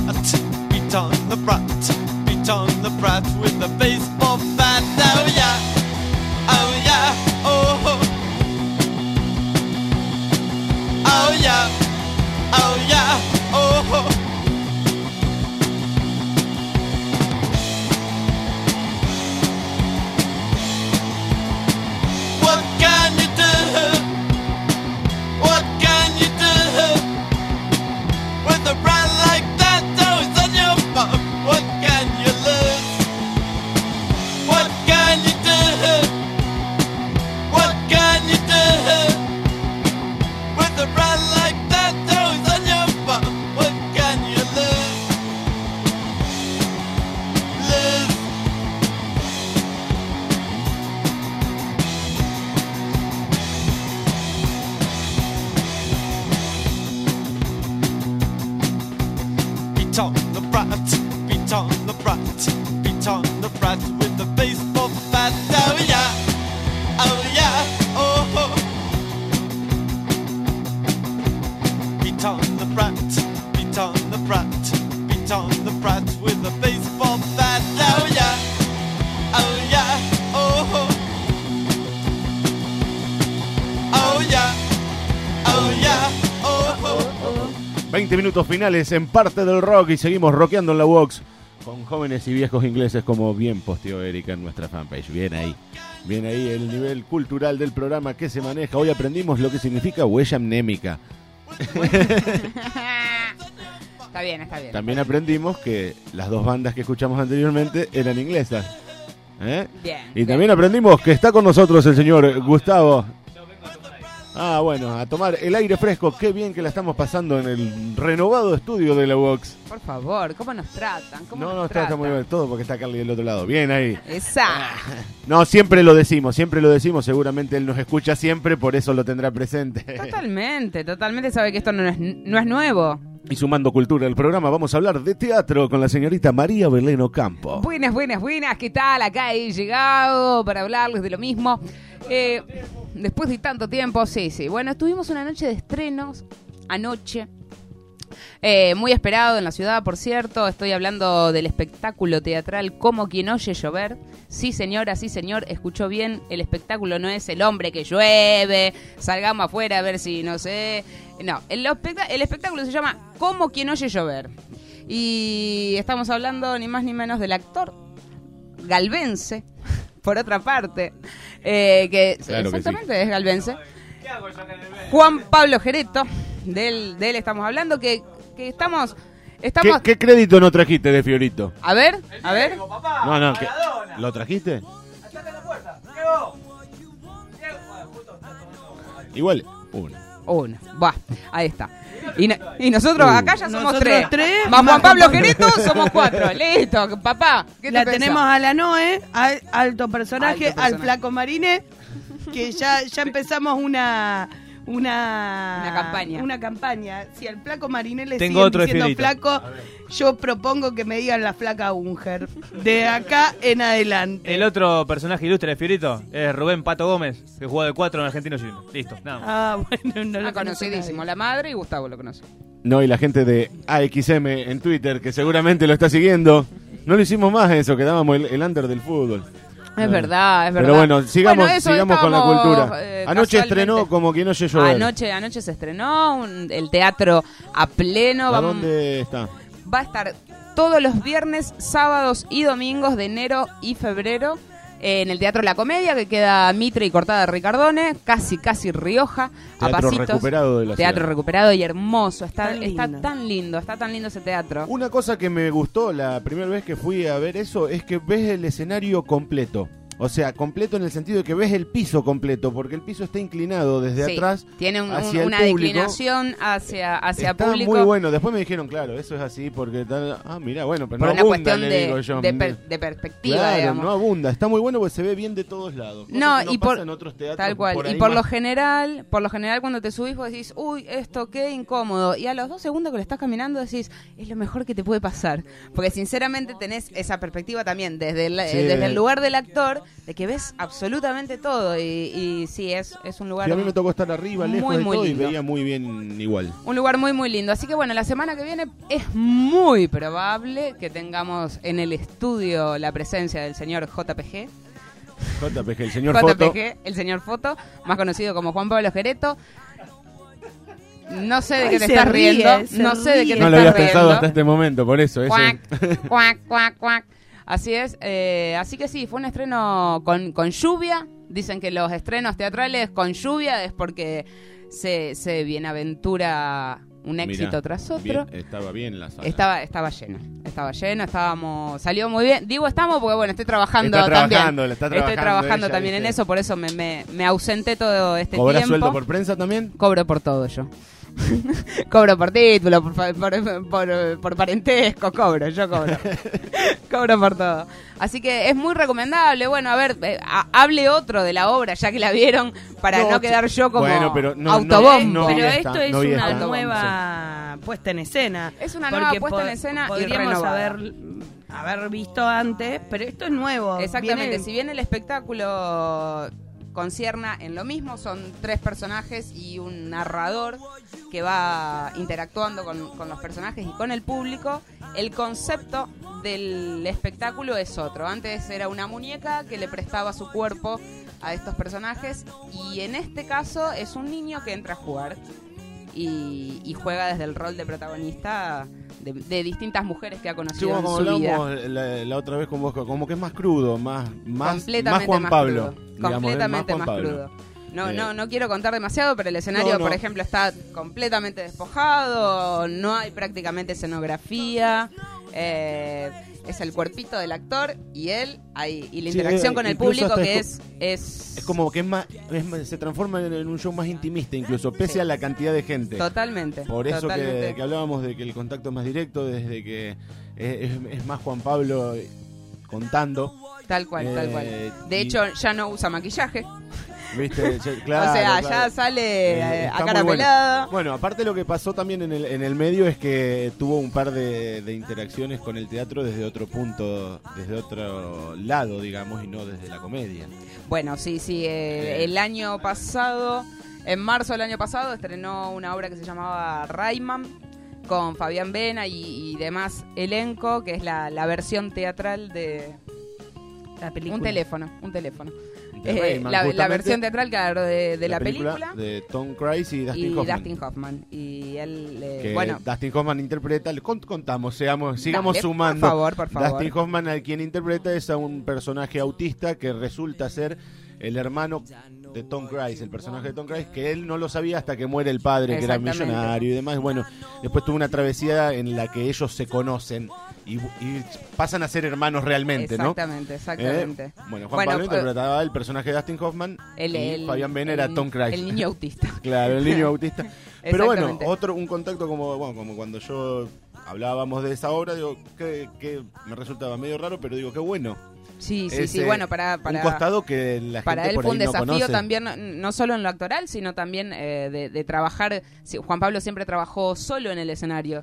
brat, beat on the brat, beat on the brat with the baseball bat. Oh yeah, oh yeah, oh. Oh yeah, oh yeah, oh. What can you do? What can you do with a brand like that? Oh, it's on your bum. What can you lose? What can you do? What can you do with a brand like that? Oh, it's on your bum. What can you lose? Lose. Beat on the brat, beat on the brat, beat on the brat with the baseball bat. Oh yeah, oh yeah, oh. Beat on the brat, beat on the brat, beat on the brat with the baseball bat. Oh yeah, oh yeah, oh. Oh yeah, oh yeah, oh. veinte minutos finales en Parte del Rock y seguimos rockeando en la box con jóvenes y viejos ingleses, como bien posteó Erika en nuestra fanpage. Bien ahí, bien ahí el nivel cultural del programa que se maneja. Hoy aprendimos lo que significa huella mnémica. Está bien, está bien. También aprendimos que las dos bandas que escuchamos anteriormente eran inglesas. ¿Eh? Bien. Y bien. también aprendimos que está con nosotros el señor Gustavo. Ah, bueno, a tomar el aire fresco. Qué bien que la estamos pasando en el renovado estudio de la Vox. Por favor, ¿cómo nos tratan? ¿Cómo No, nos no, está, tratan? está muy bien. Todo porque está Carly del otro lado. Bien ahí. Esa. No, siempre lo decimos, siempre lo decimos. Seguramente él nos escucha siempre, por eso lo tendrá presente. Totalmente, totalmente sabe que esto no es, no es nuevo. Y sumando cultura al programa, vamos a hablar de teatro con la señorita María Belén Ocampo. Buenas, buenas, buenas. ¿Qué tal? Acá he llegado para hablarles de lo mismo. Eh, después de tanto tiempo, sí, sí. Bueno, estuvimos una noche de estrenos anoche. Eh, muy esperado en la ciudad, por cierto. Estoy hablando del espectáculo teatral Como quien oye llover. Sí, señora, sí, señor, escuchó bien. El espectáculo no es El hombre que llueve, salgamos afuera a ver si, no sé. No, el, espect- el espectáculo se llama Como quien oye llover. Y estamos hablando ni más ni menos del actor galvense, por otra parte, eh, que Claro que exactamente es galvense. Juan Pablo Gereto, de él, de él estamos hablando, que, que estamos... ¿Qué, estamos qué crédito no trajiste de Fiorito? A ver, a ver. No, no, ¿qué? ¿Lo trajiste? Igual, uno. Uno, va, ahí está. Y, no- y nosotros Uh. acá ya somos Nosotros tres. tres, Más más Juan Pablo Juan Pablo. Gereto, somos cuatro. Listo, papá. ¿Qué te La pensás? tenemos a la Noe, al- alto personaje, Alto al personaje. flaco Marine, que ya, ya empezamos una... Una, Una campaña. Una campaña. Si al flaco Marine le Tengo siguen otro de diciendo Fiorito. flaco, yo propongo que me digan la flaca Unger. De acá en adelante. El otro personaje ilustre de Fiorito es Rubén Pato Gómez, que jugó de cuatro en Argentino Juniors. Listo, nada más. Ah, bueno, no lo Ah, conocidísimo. La madre y Gustavo lo conoce. No, y la gente de A X M en Twitter, que seguramente lo está siguiendo. No lo hicimos más eso, quedábamos el, el under del fútbol. Es verdad, es verdad. Pero bueno, sigamos, Bueno, eso sigamos con la estábamos, cultura. eh, Anoche casualmente. estrenó Como quien oye llover. Anoche, anoche se estrenó un- el teatro a pleno. ¿A Vamos- dónde está? Va a estar todos los viernes, sábados y domingos de enero y febrero eh, en el Teatro La Comedia, que queda Mitre y Cortada de Ricardone, casi, casi Rioja, a Teatro pasitos. recuperado de la Teatro ciudad. recuperado y hermoso. Está, Tan está lindo. tan lindo, está tan lindo ese teatro. Una cosa que me gustó la primera vez que fui a ver eso es que ves el escenario completo. O sea, completo en el sentido de que ves el piso completo, porque el piso está inclinado desde Sí, atrás tiene un- un- hacia el una público. declinación hacia, hacia Está público. muy bueno. Después me dijeron, claro, eso es así porque tal... Ah, mira, bueno, pero Por no una abunda, cuestión le de, digo yo. de per- de perspectiva, Claro, digamos. no abunda. Está muy bueno porque se ve bien de todos lados. Cosa No, que y pasa por en otros teatros tal cual, por y ahí por lo más. general, por lo general cuando te subís vos decís, uy, esto qué incómodo, y a los dos segundos que le estás caminando decís, es lo mejor que te puede pasar, porque sinceramente tenés esa perspectiva también desde el, Sí. eh, desde el lugar del actor, de que ves absolutamente todo. Y, y sí, es, es un lugar Sí, a mí me tocó estar arriba, lejos muy, de muy todo, y lindo. veía muy bien igual. Un lugar muy, muy lindo. Así que bueno, la semana que viene es muy probable que tengamos en el estudio la presencia del señor J P G. J P G, el señor J P G, Foto. el señor Foto, más conocido como Juan Pablo Gereto. No sé de Ay, qué te se estás ríe, riendo. se No sé de qué te No lo estás había riendo. pensado hasta este momento, por eso. eso. Cuac, cuac, cuac, cuac. Así es. eh, así que sí, fue un estreno con, con lluvia. Dicen que los estrenos teatrales con lluvia es porque se, se bienaventura un éxito Mirá, tras otro. bien, estaba bien la sala. Estaba, estaba lleno, estaba lleno, estábamos, salió muy bien. Digo estamos porque bueno, estoy trabajando Está también. trabajando, le está estoy trabajando trabajando ella, también en ¿viste? eso, por eso me, me, me ausenté todo este ¿Cobras tiempo. sueldo por prensa también? Cobro por todo yo. Cobro por título, por, fa- por, por, por parentesco, cobro, yo cobro. Cobro por todo. Así que es muy recomendable. Bueno, a ver, eh, a- hable otro de la obra, ya que la vieron, para no, No, quedar yo como bueno, pero no- autobombo. no- no Pero vi esto esta, es no vi una esta. nueva puesta en escena. Es una Porque nueva puesta po- en escena y podríamos renovada. haber, haber visto antes, pero esto es nuevo. Exactamente, Viene- si bien el espectáculo concierna en lo mismo, son tres personajes y un narrador que va interactuando con, con los personajes y con el público, el concepto del espectáculo es otro. Antes era una muñeca que le prestaba su cuerpo a estos personajes y en este caso es un niño que entra a jugar y, y juega desde el rol de protagonista de, de distintas mujeres que ha Sí, conocido como en su hablábamos vida. la, la otra vez con vos, como que es más crudo, más, más, Completamente más Juan más Pablo. crudo. digamos, Completamente Juan más Pablo. crudo. No, Eh, no, no quiero contar demasiado, pero el escenario, No, no. por ejemplo, está completamente despojado, no hay prácticamente escenografía, eh, es el cuerpito del actor y él, hay, y la Sí, interacción eh, con el incluso público hasta que es es, es Es como que es más, es más- se transforma en, en un show más intimista, incluso, pese Sí. a la cantidad de gente. Totalmente, Por eso totalmente. que, que hablábamos de que el contacto es más directo, desde que es, es- es más Juan Pablo contando. tal cual, tal Eh, cual. De y- hecho, ya no usa maquillaje. ¿Viste? Ya- claro, o sea, claro. ya sale eh, está a muy cara bueno. pelada. Bueno, aparte lo que pasó también en el, en el medio es que tuvo un par de, de interacciones con el teatro desde otro punto, desde otro lado, digamos, y no desde la comedia. Bueno, sí, sí. eh, el año pasado, en marzo del año pasado, estrenó una obra que se llamaba Rayman con Fabián Vena y, y demás elenco, que es la, la versión teatral de la película. Un teléfono, un teléfono. De Eh, Rayman, la, la justamente. versión teatral, claro, de, de la, película, de Tom Cruise y Dustin y Hoffman. Dustin Hoffman. Y él, eh, Que bueno, Dustin Hoffman interpreta, le cont- contamos, seamos, sigamos Dale, por sumando. favor, por favor. Dustin Hoffman, al quien interpreta, es a un personaje autista que resulta ser el hermano de Tom Cruise, el personaje de Tom Cruise, que él no lo sabía hasta que muere el padre, que era Exactamente. millonario y demás. Bueno, después tuvo una travesía en la que ellos se conocen y, y pasan a ser hermanos realmente, ¿no? exactamente, exactamente. Eh, bueno, Juan Bueno, Pablo eh, interpretaba el personaje de Dustin Hoffman el, y el- Fabián Ben el- era Tom Cruise. El niño autista. Claro, el niño autista. Pero bueno, Exactamente. otro un contacto como bueno, como cuando yo hablábamos de esa obra, digo que, que me resultaba medio raro, pero digo qué bueno. Sí, sí, Es, sí, eh, bueno, para, para, un costado que la para gente él por fue ahí un no desafío conoce. también, no, no solo en lo actoral, sino también eh, de, de trabajar. Sí, Juan Pablo siempre trabajó solo en el escenario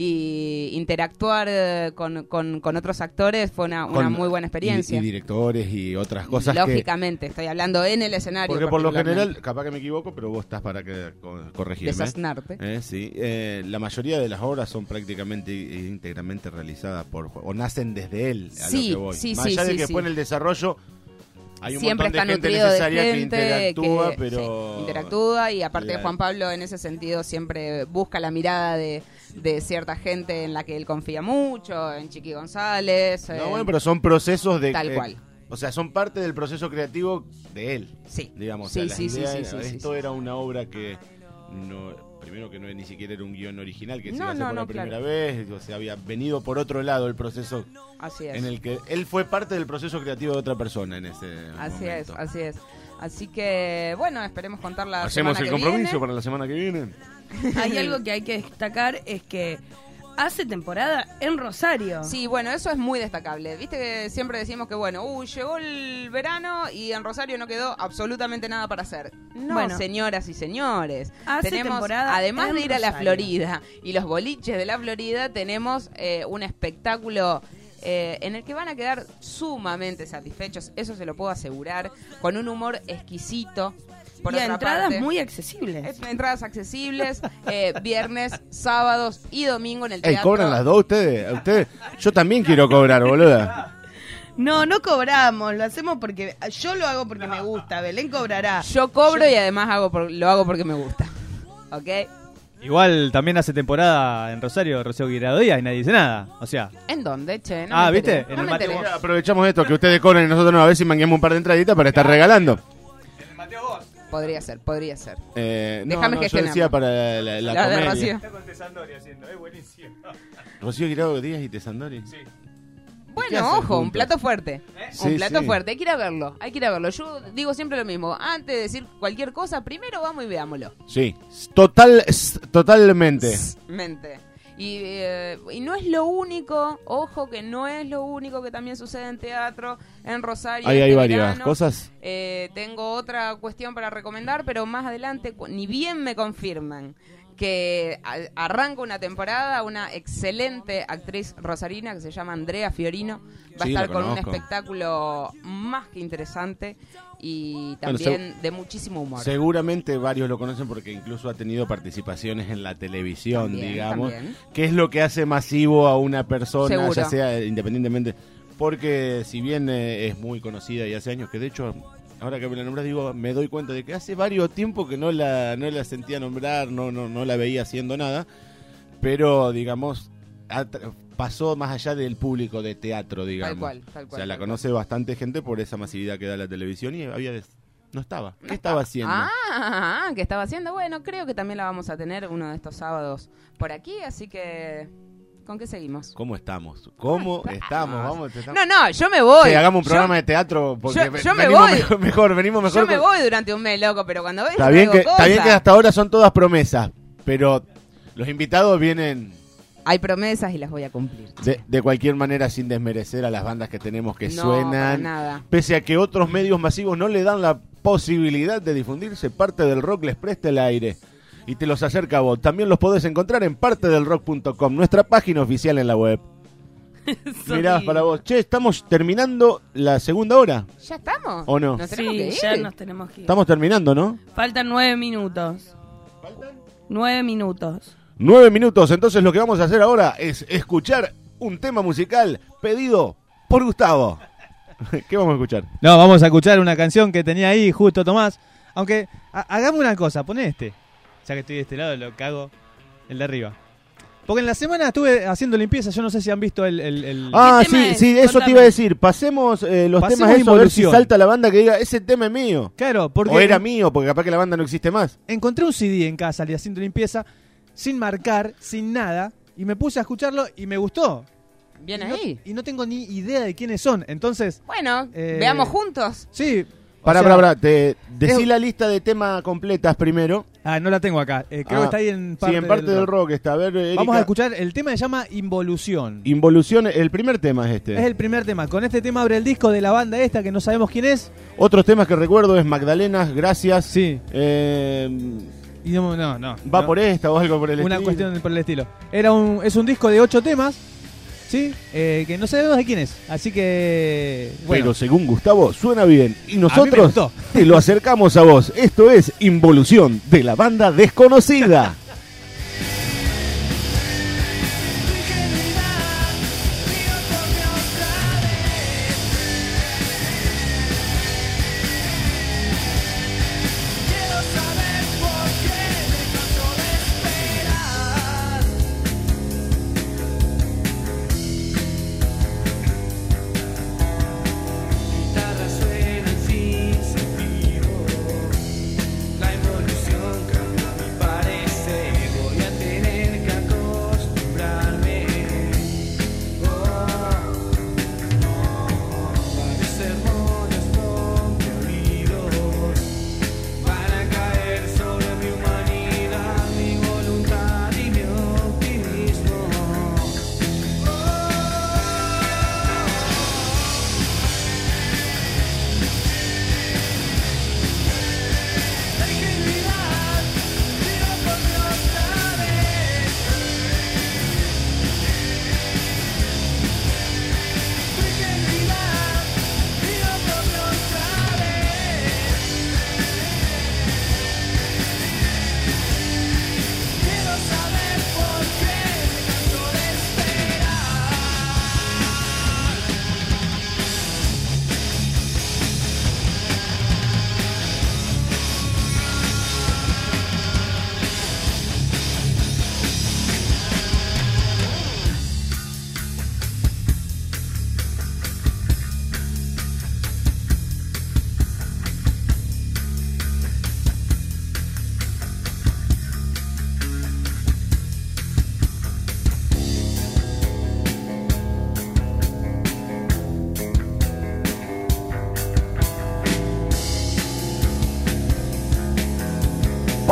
y interactuar eh, con, con, con otros actores fue una, una Con- muy buena experiencia. Y, y directores y otras cosas que... Lógicamente, estoy hablando en el escenario. Porque por lo particularmente. general, capaz que me equivoco, pero vos estás para que co- corregirme. Desasnarte. Eh, sí, eh, la mayoría de las obras son prácticamente e íntegramente realizadas por Juan, o nacen desde él, a Sí, lo que voy. sí, Más sí, allá de sí, que sí. después en el desarrollo hay un Siempre montón está de gente nutrido de necesaria que gente interactúa, que, pero... sí, interactúa y aparte La- Juan Pablo en ese sentido siempre busca la mirada de, de cierta gente en la que él confía mucho, en Chiqui González. No, en- bueno, pero son procesos de... Tal eh, cual. O sea, son parte del proceso creativo de él. Sí. Digamos, o Sí, sea, las sí, sí, ideas sí, era- sí, sí, esto sí. era una obra que no... Primero que no ni siquiera era un guión original, que se No, iba a hacer no, por la no, primera claro. vez, o sea, había venido por otro lado el proceso Así es. en el que él fue parte del proceso creativo de otra persona en ese Así momento. es, así es. Así que, bueno, esperemos contar la Hacemos semana el que compromiso viene. para la semana que viene. Hay algo que hay que destacar, es que hace temporada en Rosario. Sí, bueno, eso es muy destacable. Viste que siempre decimos que, bueno, uy, llegó el verano y en Rosario no quedó absolutamente nada para hacer. No, Bueno. señoras y señores. Hace tenemos, temporada además en de ir a la Rosario. Florida y los boliches de la Florida, tenemos eh, un espectáculo eh, en el que van a quedar sumamente satisfechos, eso se lo puedo asegurar, con un humor exquisito. Por y a otra entradas parte, muy accesibles. eh, entradas accesibles, eh, viernes, sábados y domingo en el Ey, teatro. ¿cobran las dos ustedes? ustedes? Yo también quiero cobrar, boluda. No, no cobramos, lo hacemos porque yo lo hago porque me gusta, Belén cobrará. Yo cobro y además hago por- lo hago porque me gusta. ¿Ok? Igual también hace temporada en Rosario, Rocío Guirado Díaz y nadie dice nada. O sea, ¿En dónde, che? No Ah, me ¿viste? enteré, En no el me Mateo enteré. Aprovechamos esto, que ustedes cobran y nosotros no, a ver si manguemos un par de entraditas para estar regalando. Podría ser, podría ser. Eh, no, Déjame no, yo gestionarlo. decía para la, la, la La de comedia. Rocío. Está con Tesandori haciendo, es buenísimo. Rocío Guirado Díaz y Tesandori. Sí. ¿Qué Bueno, hacen ojo, un juntos? plato fuerte. Sí, un plato sí. fuerte. Hay que ir a verlo. Hay que ir a verlo. Yo digo siempre lo mismo. Antes de decir cualquier cosa, primero vamos y veámoslo. Sí, total, s- totalmente. Mente. Y, eh, y no es lo único, ojo que no es lo único que también sucede en teatro, en Rosario. Ahí hay este varias verano. cosas. Eh, tengo otra cuestión para recomendar, pero más adelante, cu- ni bien me confirman que a- arranca una temporada, una excelente actriz rosarina que se llama Andrea Fiorino. Va Sí, a la estar con un conozco. espectáculo más que interesante y Bueno, también de muchísimo humor. Seguramente varios lo conocen porque incluso ha tenido participaciones en la televisión, También, digamos. también. Que es lo que hace masivo a una persona, Seguro. ya sea eh, independientemente. Porque si bien eh, es muy conocida y hace años que de hecho, ahora que me la nombras, digo, me doy cuenta de que hace varios tiempos que no la, no la sentía nombrar, no, no, no la veía haciendo nada. Pero, digamos, ha tra- pasó más allá del público de teatro, digamos. cual, tal o cual, sea, la tal conoce bastante gente por esa masividad que da la televisión y había des- no estaba. ¿Qué estaba haciendo? Ah, ¿qué estaba haciendo? Bueno, creo que también la vamos a tener uno de estos sábados por aquí, así que ¿con qué seguimos? ¿Cómo estamos? ¿Cómo estamos? Vamos, te- No, no, yo me voy. Sí, hagamos un Yo- programa de teatro porque yo- yo me venimos voy. Mejor, mejor, venimos mejor. Yo me con- voy durante un mes, loco, pero cuando ves Está bien, que, está bien que hasta ahora son todas promesas, pero los invitados vienen hay promesas y las voy a cumplir. de, de cualquier manera sin desmerecer a las bandas que tenemos que No, suenan. para nada. Pese a que otros medios masivos no le dan la posibilidad de difundirse, Parte del Rock les presta el aire y te los acerca a vos. También los podés encontrar en parte del rock punto com, nuestra página oficial en la web. Mirá, para vos. Che, estamos terminando la segunda hora. ¿Ya estamos? ¿O no? ¿Nos tenemos Sí, que ir? ya nos tenemos que ir. Estamos terminando, ¿no? Faltan nueve minutos. ¿Faltan? Nueve minutos. Nueve minutos, entonces lo que vamos a hacer ahora es escuchar un tema musical pedido por Gustavo. ¿Qué vamos a escuchar? No, vamos a escuchar una canción que tenía ahí justo Tomás. Aunque, ha- hagamos una cosa, poné este. Ya que estoy de este lado, lo que hago, el de arriba. Porque en la semana estuve haciendo limpieza, yo no sé si han visto el... el, el- Ah, sí, sí, eso te iba a decir. Pasemos eh, los Pasemos temas esos, a ver si Involución. salta la banda que diga, ese tema es mío. Claro, porque... O era mío, porque capaz que la banda no existe más. Encontré un C D en casa, le haciendo limpieza, sin marcar, sin nada, y me puse a escucharlo y me gustó. Bien Y no- ahí. y no tengo ni idea de quiénes son, entonces... Bueno, Eh, veamos juntos. Sí. Pará, o sea, pará, pará, te decí es- la lista de temas completas primero. Ah, no la tengo acá. Eh, creo Ah, que está ahí en parte, sí, en parte del, rock. está. A ver, Erika. Vamos a escuchar, el tema se llama Involución. Involución, el primer tema es este. Es el primer tema. Con este tema abre el disco de la banda esta que no sabemos quién es. Otros temas que recuerdo es Magdalenas, Gracias. Sí. Eh, Y no, no, no. va no. por esta o algo por el Una estilo. cuestión por el estilo. Era un, es un disco de ocho temas, ¿sí? Eh, que no sabemos de quién es. Así que... Bueno, Pero según Gustavo, suena bien. Y A mí me nosotros gustó. te lo acercamos a vos. Esto es Involución de la banda Desconocida. Quiero saber por qué me canso de esperar. Guitarra suena sin sentido. La involución cambia mi parecer.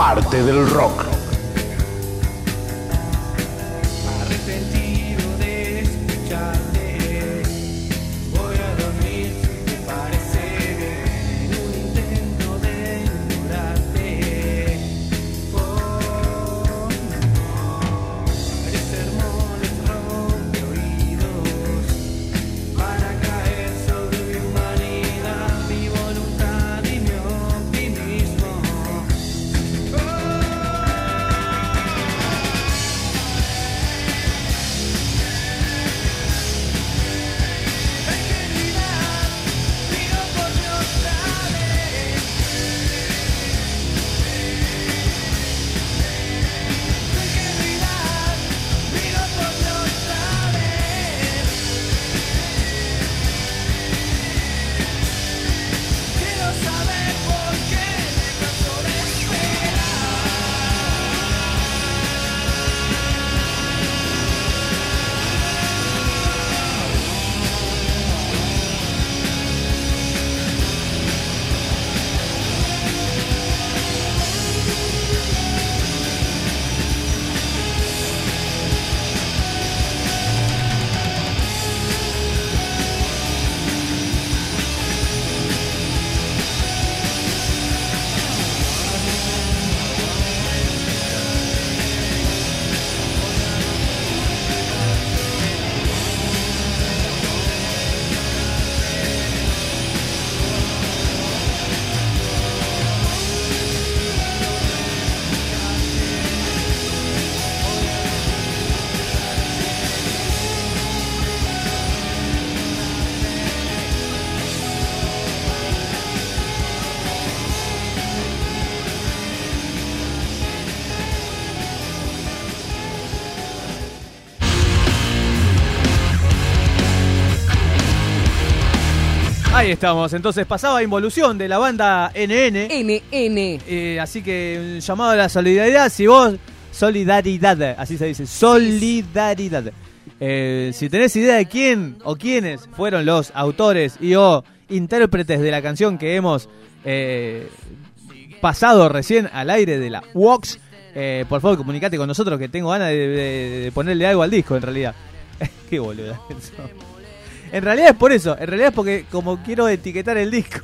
parte del rock. Arrepentido de escucharte, voy a dormir si te parece bien, en un intento de ignorarte. Oh, no, el sermón les rompe oídos, para caer sobre mi humanidad, mi voluntad y mi optimismo. Quiero saber por qué me canso de esperar. Ahí estamos, entonces pasaba Involución de la banda N N. N N. Eh, así que un llamado a la solidaridad. Si vos, solidaridad, así se dice, solidaridad. Eh, si tenés idea de quién o quiénes fueron los autores y o intérpretes de la canción que hemos eh, pasado recién al aire de la Vox, eh, por favor comunicate con nosotros, que tengo ganas de, de, de ponerle algo al disco en realidad. Qué boluda. En realidad es por eso, en realidad es porque como quiero etiquetar el disco.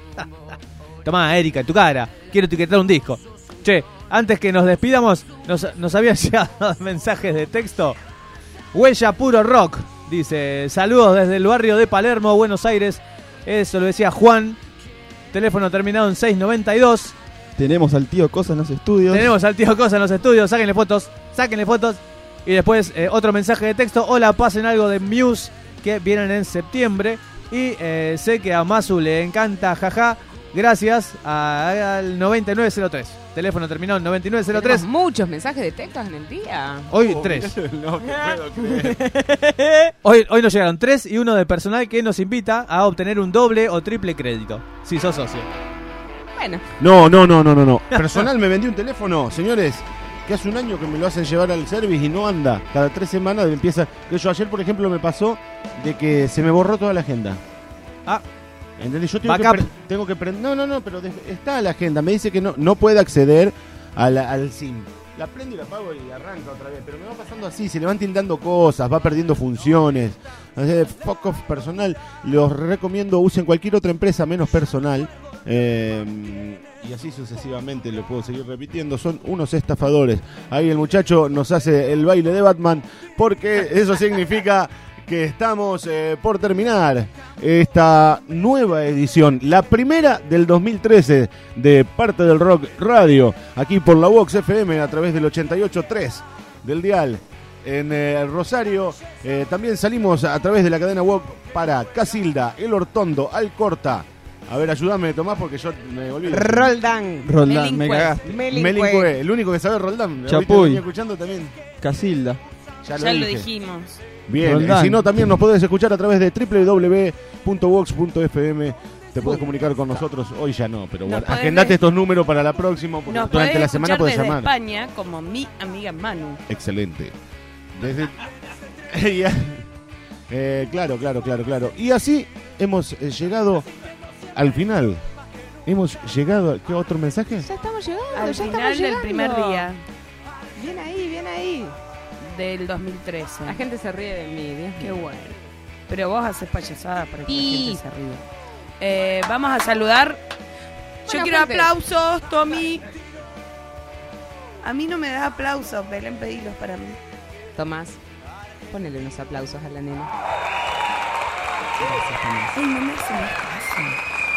Tomá, Erika, en tu cara, quiero etiquetar un disco. Che, antes que nos despidamos, nos, nos habían llegado mensajes de texto. Huella Puro Rock, dice, saludos desde el barrio de Palermo, Buenos Aires. Eso lo decía Juan. Teléfono terminado en seiscientos noventa y dos. Tenemos al tío Cosa en los estudios. Tenemos al tío Cosa en los estudios, sáquenle fotos, sáquenle fotos. Y después eh, otro mensaje de texto. Hola, pasen algo de Muse, que vienen en septiembre. Y eh, sé que a Masu le encanta, jaja. Gracias a- al noventa y nueve cero tres. Teléfono terminado en noventa y nueve cero tres. Tenemos muchos mensajes de texto en el día. Hoy tres. No te puedo creer. Hoy, hoy nos llegaron tres y uno de personal que nos invita a obtener un doble o triple crédito. Si sos socio. Bueno. No, no, no, no, no, no. Personal me vendió un teléfono, señores, que hace un año que me lo hacen llevar al service y no anda. Cada tres semanas empieza. Que yo ayer, por ejemplo, me pasó de que se me borró toda la agenda. Ah. ¿Entendés? Yo tengo que, Backup. pre- tengo que prender. No, no, no, pero de- está la agenda. Me dice que no, no puede acceder a la- al SIM. La prendo y la apago y arranca otra vez. Pero me va pasando así, se le van tildando cosas, va perdiendo funciones. Así de fuck off personal. Los recomiendo, usen cualquier otra empresa menos personal. Eh, y así sucesivamente, lo puedo seguir repitiendo. Son unos estafadores. Ahí el muchacho nos hace el baile de Batman, porque eso significa que estamos eh, por terminar esta nueva edición, la primera del dos mil trece de Parte del Rock Radio, aquí por la Vox F M a través del ochenta y ocho punto tres del dial en eh, Rosario. Eh, también salimos a través de la cadena Vox para Casilda, El Hortondo, Alcorta. A ver, ayúdame, Tomás, porque yo me olvido. Roldán. Roldán, me cagaste. Melincue, el único que sabe Roldán. Ahorita Chapuy. venía escuchando también. Casilda. Ya lo Ya lo dije. dijimos. Bien, Roldán. y si no, también nos podés escuchar a través de doble u doble u doble u punto vox punto f m. Te podés comunicar con nosotros. Hoy ya no, pero Nos guarda- podés agendate ver- estos números para la próxima. Porque Nos durante podés la semana escuchar podés desde llamar. España como mi amiga Manu. Excelente. Desde... Ya. Eh, claro, claro, claro, claro. Y así hemos eh, llegado al final Hemos llegado. a- ¿Qué otro mensaje? Ya estamos llegando, Al ya final estamos del llegando. primer día Bien ahí, bien ahí. del dos mil trece. La gente se ríe de mí, Dios Qué mío. bueno. Pero vos haces payasadas para que Y- la gente se ríe. Eh, vamos a saludar. Yo Bueno, quiero gente. aplausos, Tommy. A mí no me das aplausos, Belén, pedilos para mí. Tomás, ponele unos aplausos a la nena. Ay, no me hacen caso.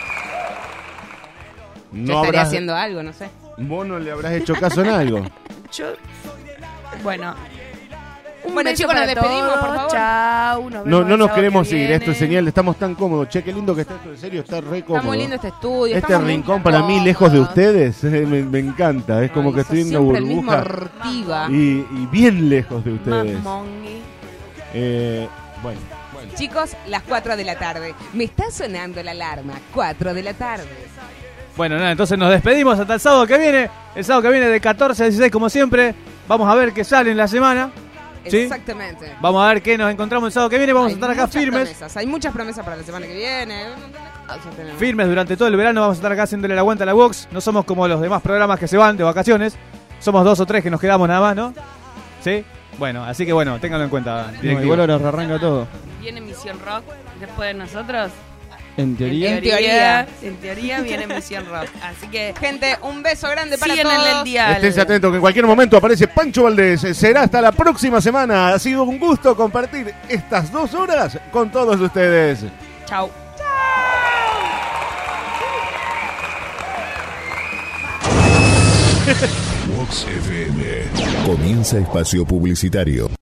Yo No estaría habrás- haciendo algo, no sé. Vos no le habrás hecho caso en algo. Yo. Bueno. Un Bueno, beso chicos, nos para despedimos, por todos. favor. Chau. Nos No, vemos no el nos sábado queremos que ir, esto es viene. señal, estamos tan cómodos. Che, qué lindo que está esto, en serio, está re cómodo. Está muy lindo este estudio. Este estamos muy rincón para mí, lejos de ustedes, eh, me, me encanta. Es como Ay, que sos estoy en una siempre el mismo burbuja. ortiga. Y, y bien lejos de ustedes. Mamongi. Eh, bueno, bueno. Chicos, las cuatro de la tarde. Me está sonando la alarma. cuatro de la tarde. Bueno, nada, entonces nos despedimos hasta el sábado que viene. El sábado que viene de catorce a dieciséis, como siempre. Vamos a ver qué sale en la semana. ¿Sí? Exactamente. Vamos a ver qué nos encontramos el sábado que viene. Vamos Hay a estar acá muchas firmes. promesas, Hay muchas promesas para la semana que viene. un montón de cosas tenemos. Firmes durante todo el verano. Vamos a estar acá haciéndole la aguanta a la box. No somos como los demás programas que se van de vacaciones. Somos dos o tres que nos quedamos nada más, ¿no? ¿Sí? Bueno, así que bueno, ténganlo en cuenta. No, directivo. igual ahora arranca todo. Viene Misión Rock después de nosotros. En teoría. En teoría, en teoría viene Misión Rock. Así que, gente, un beso grande para siguen todos. en el dial. Esténse atentos que en cualquier momento aparece Pancho Valdés. Será hasta la próxima semana. Ha sido un gusto compartir estas dos horas con todos ustedes. Chau. Vox F M. Comienza espacio publicitario.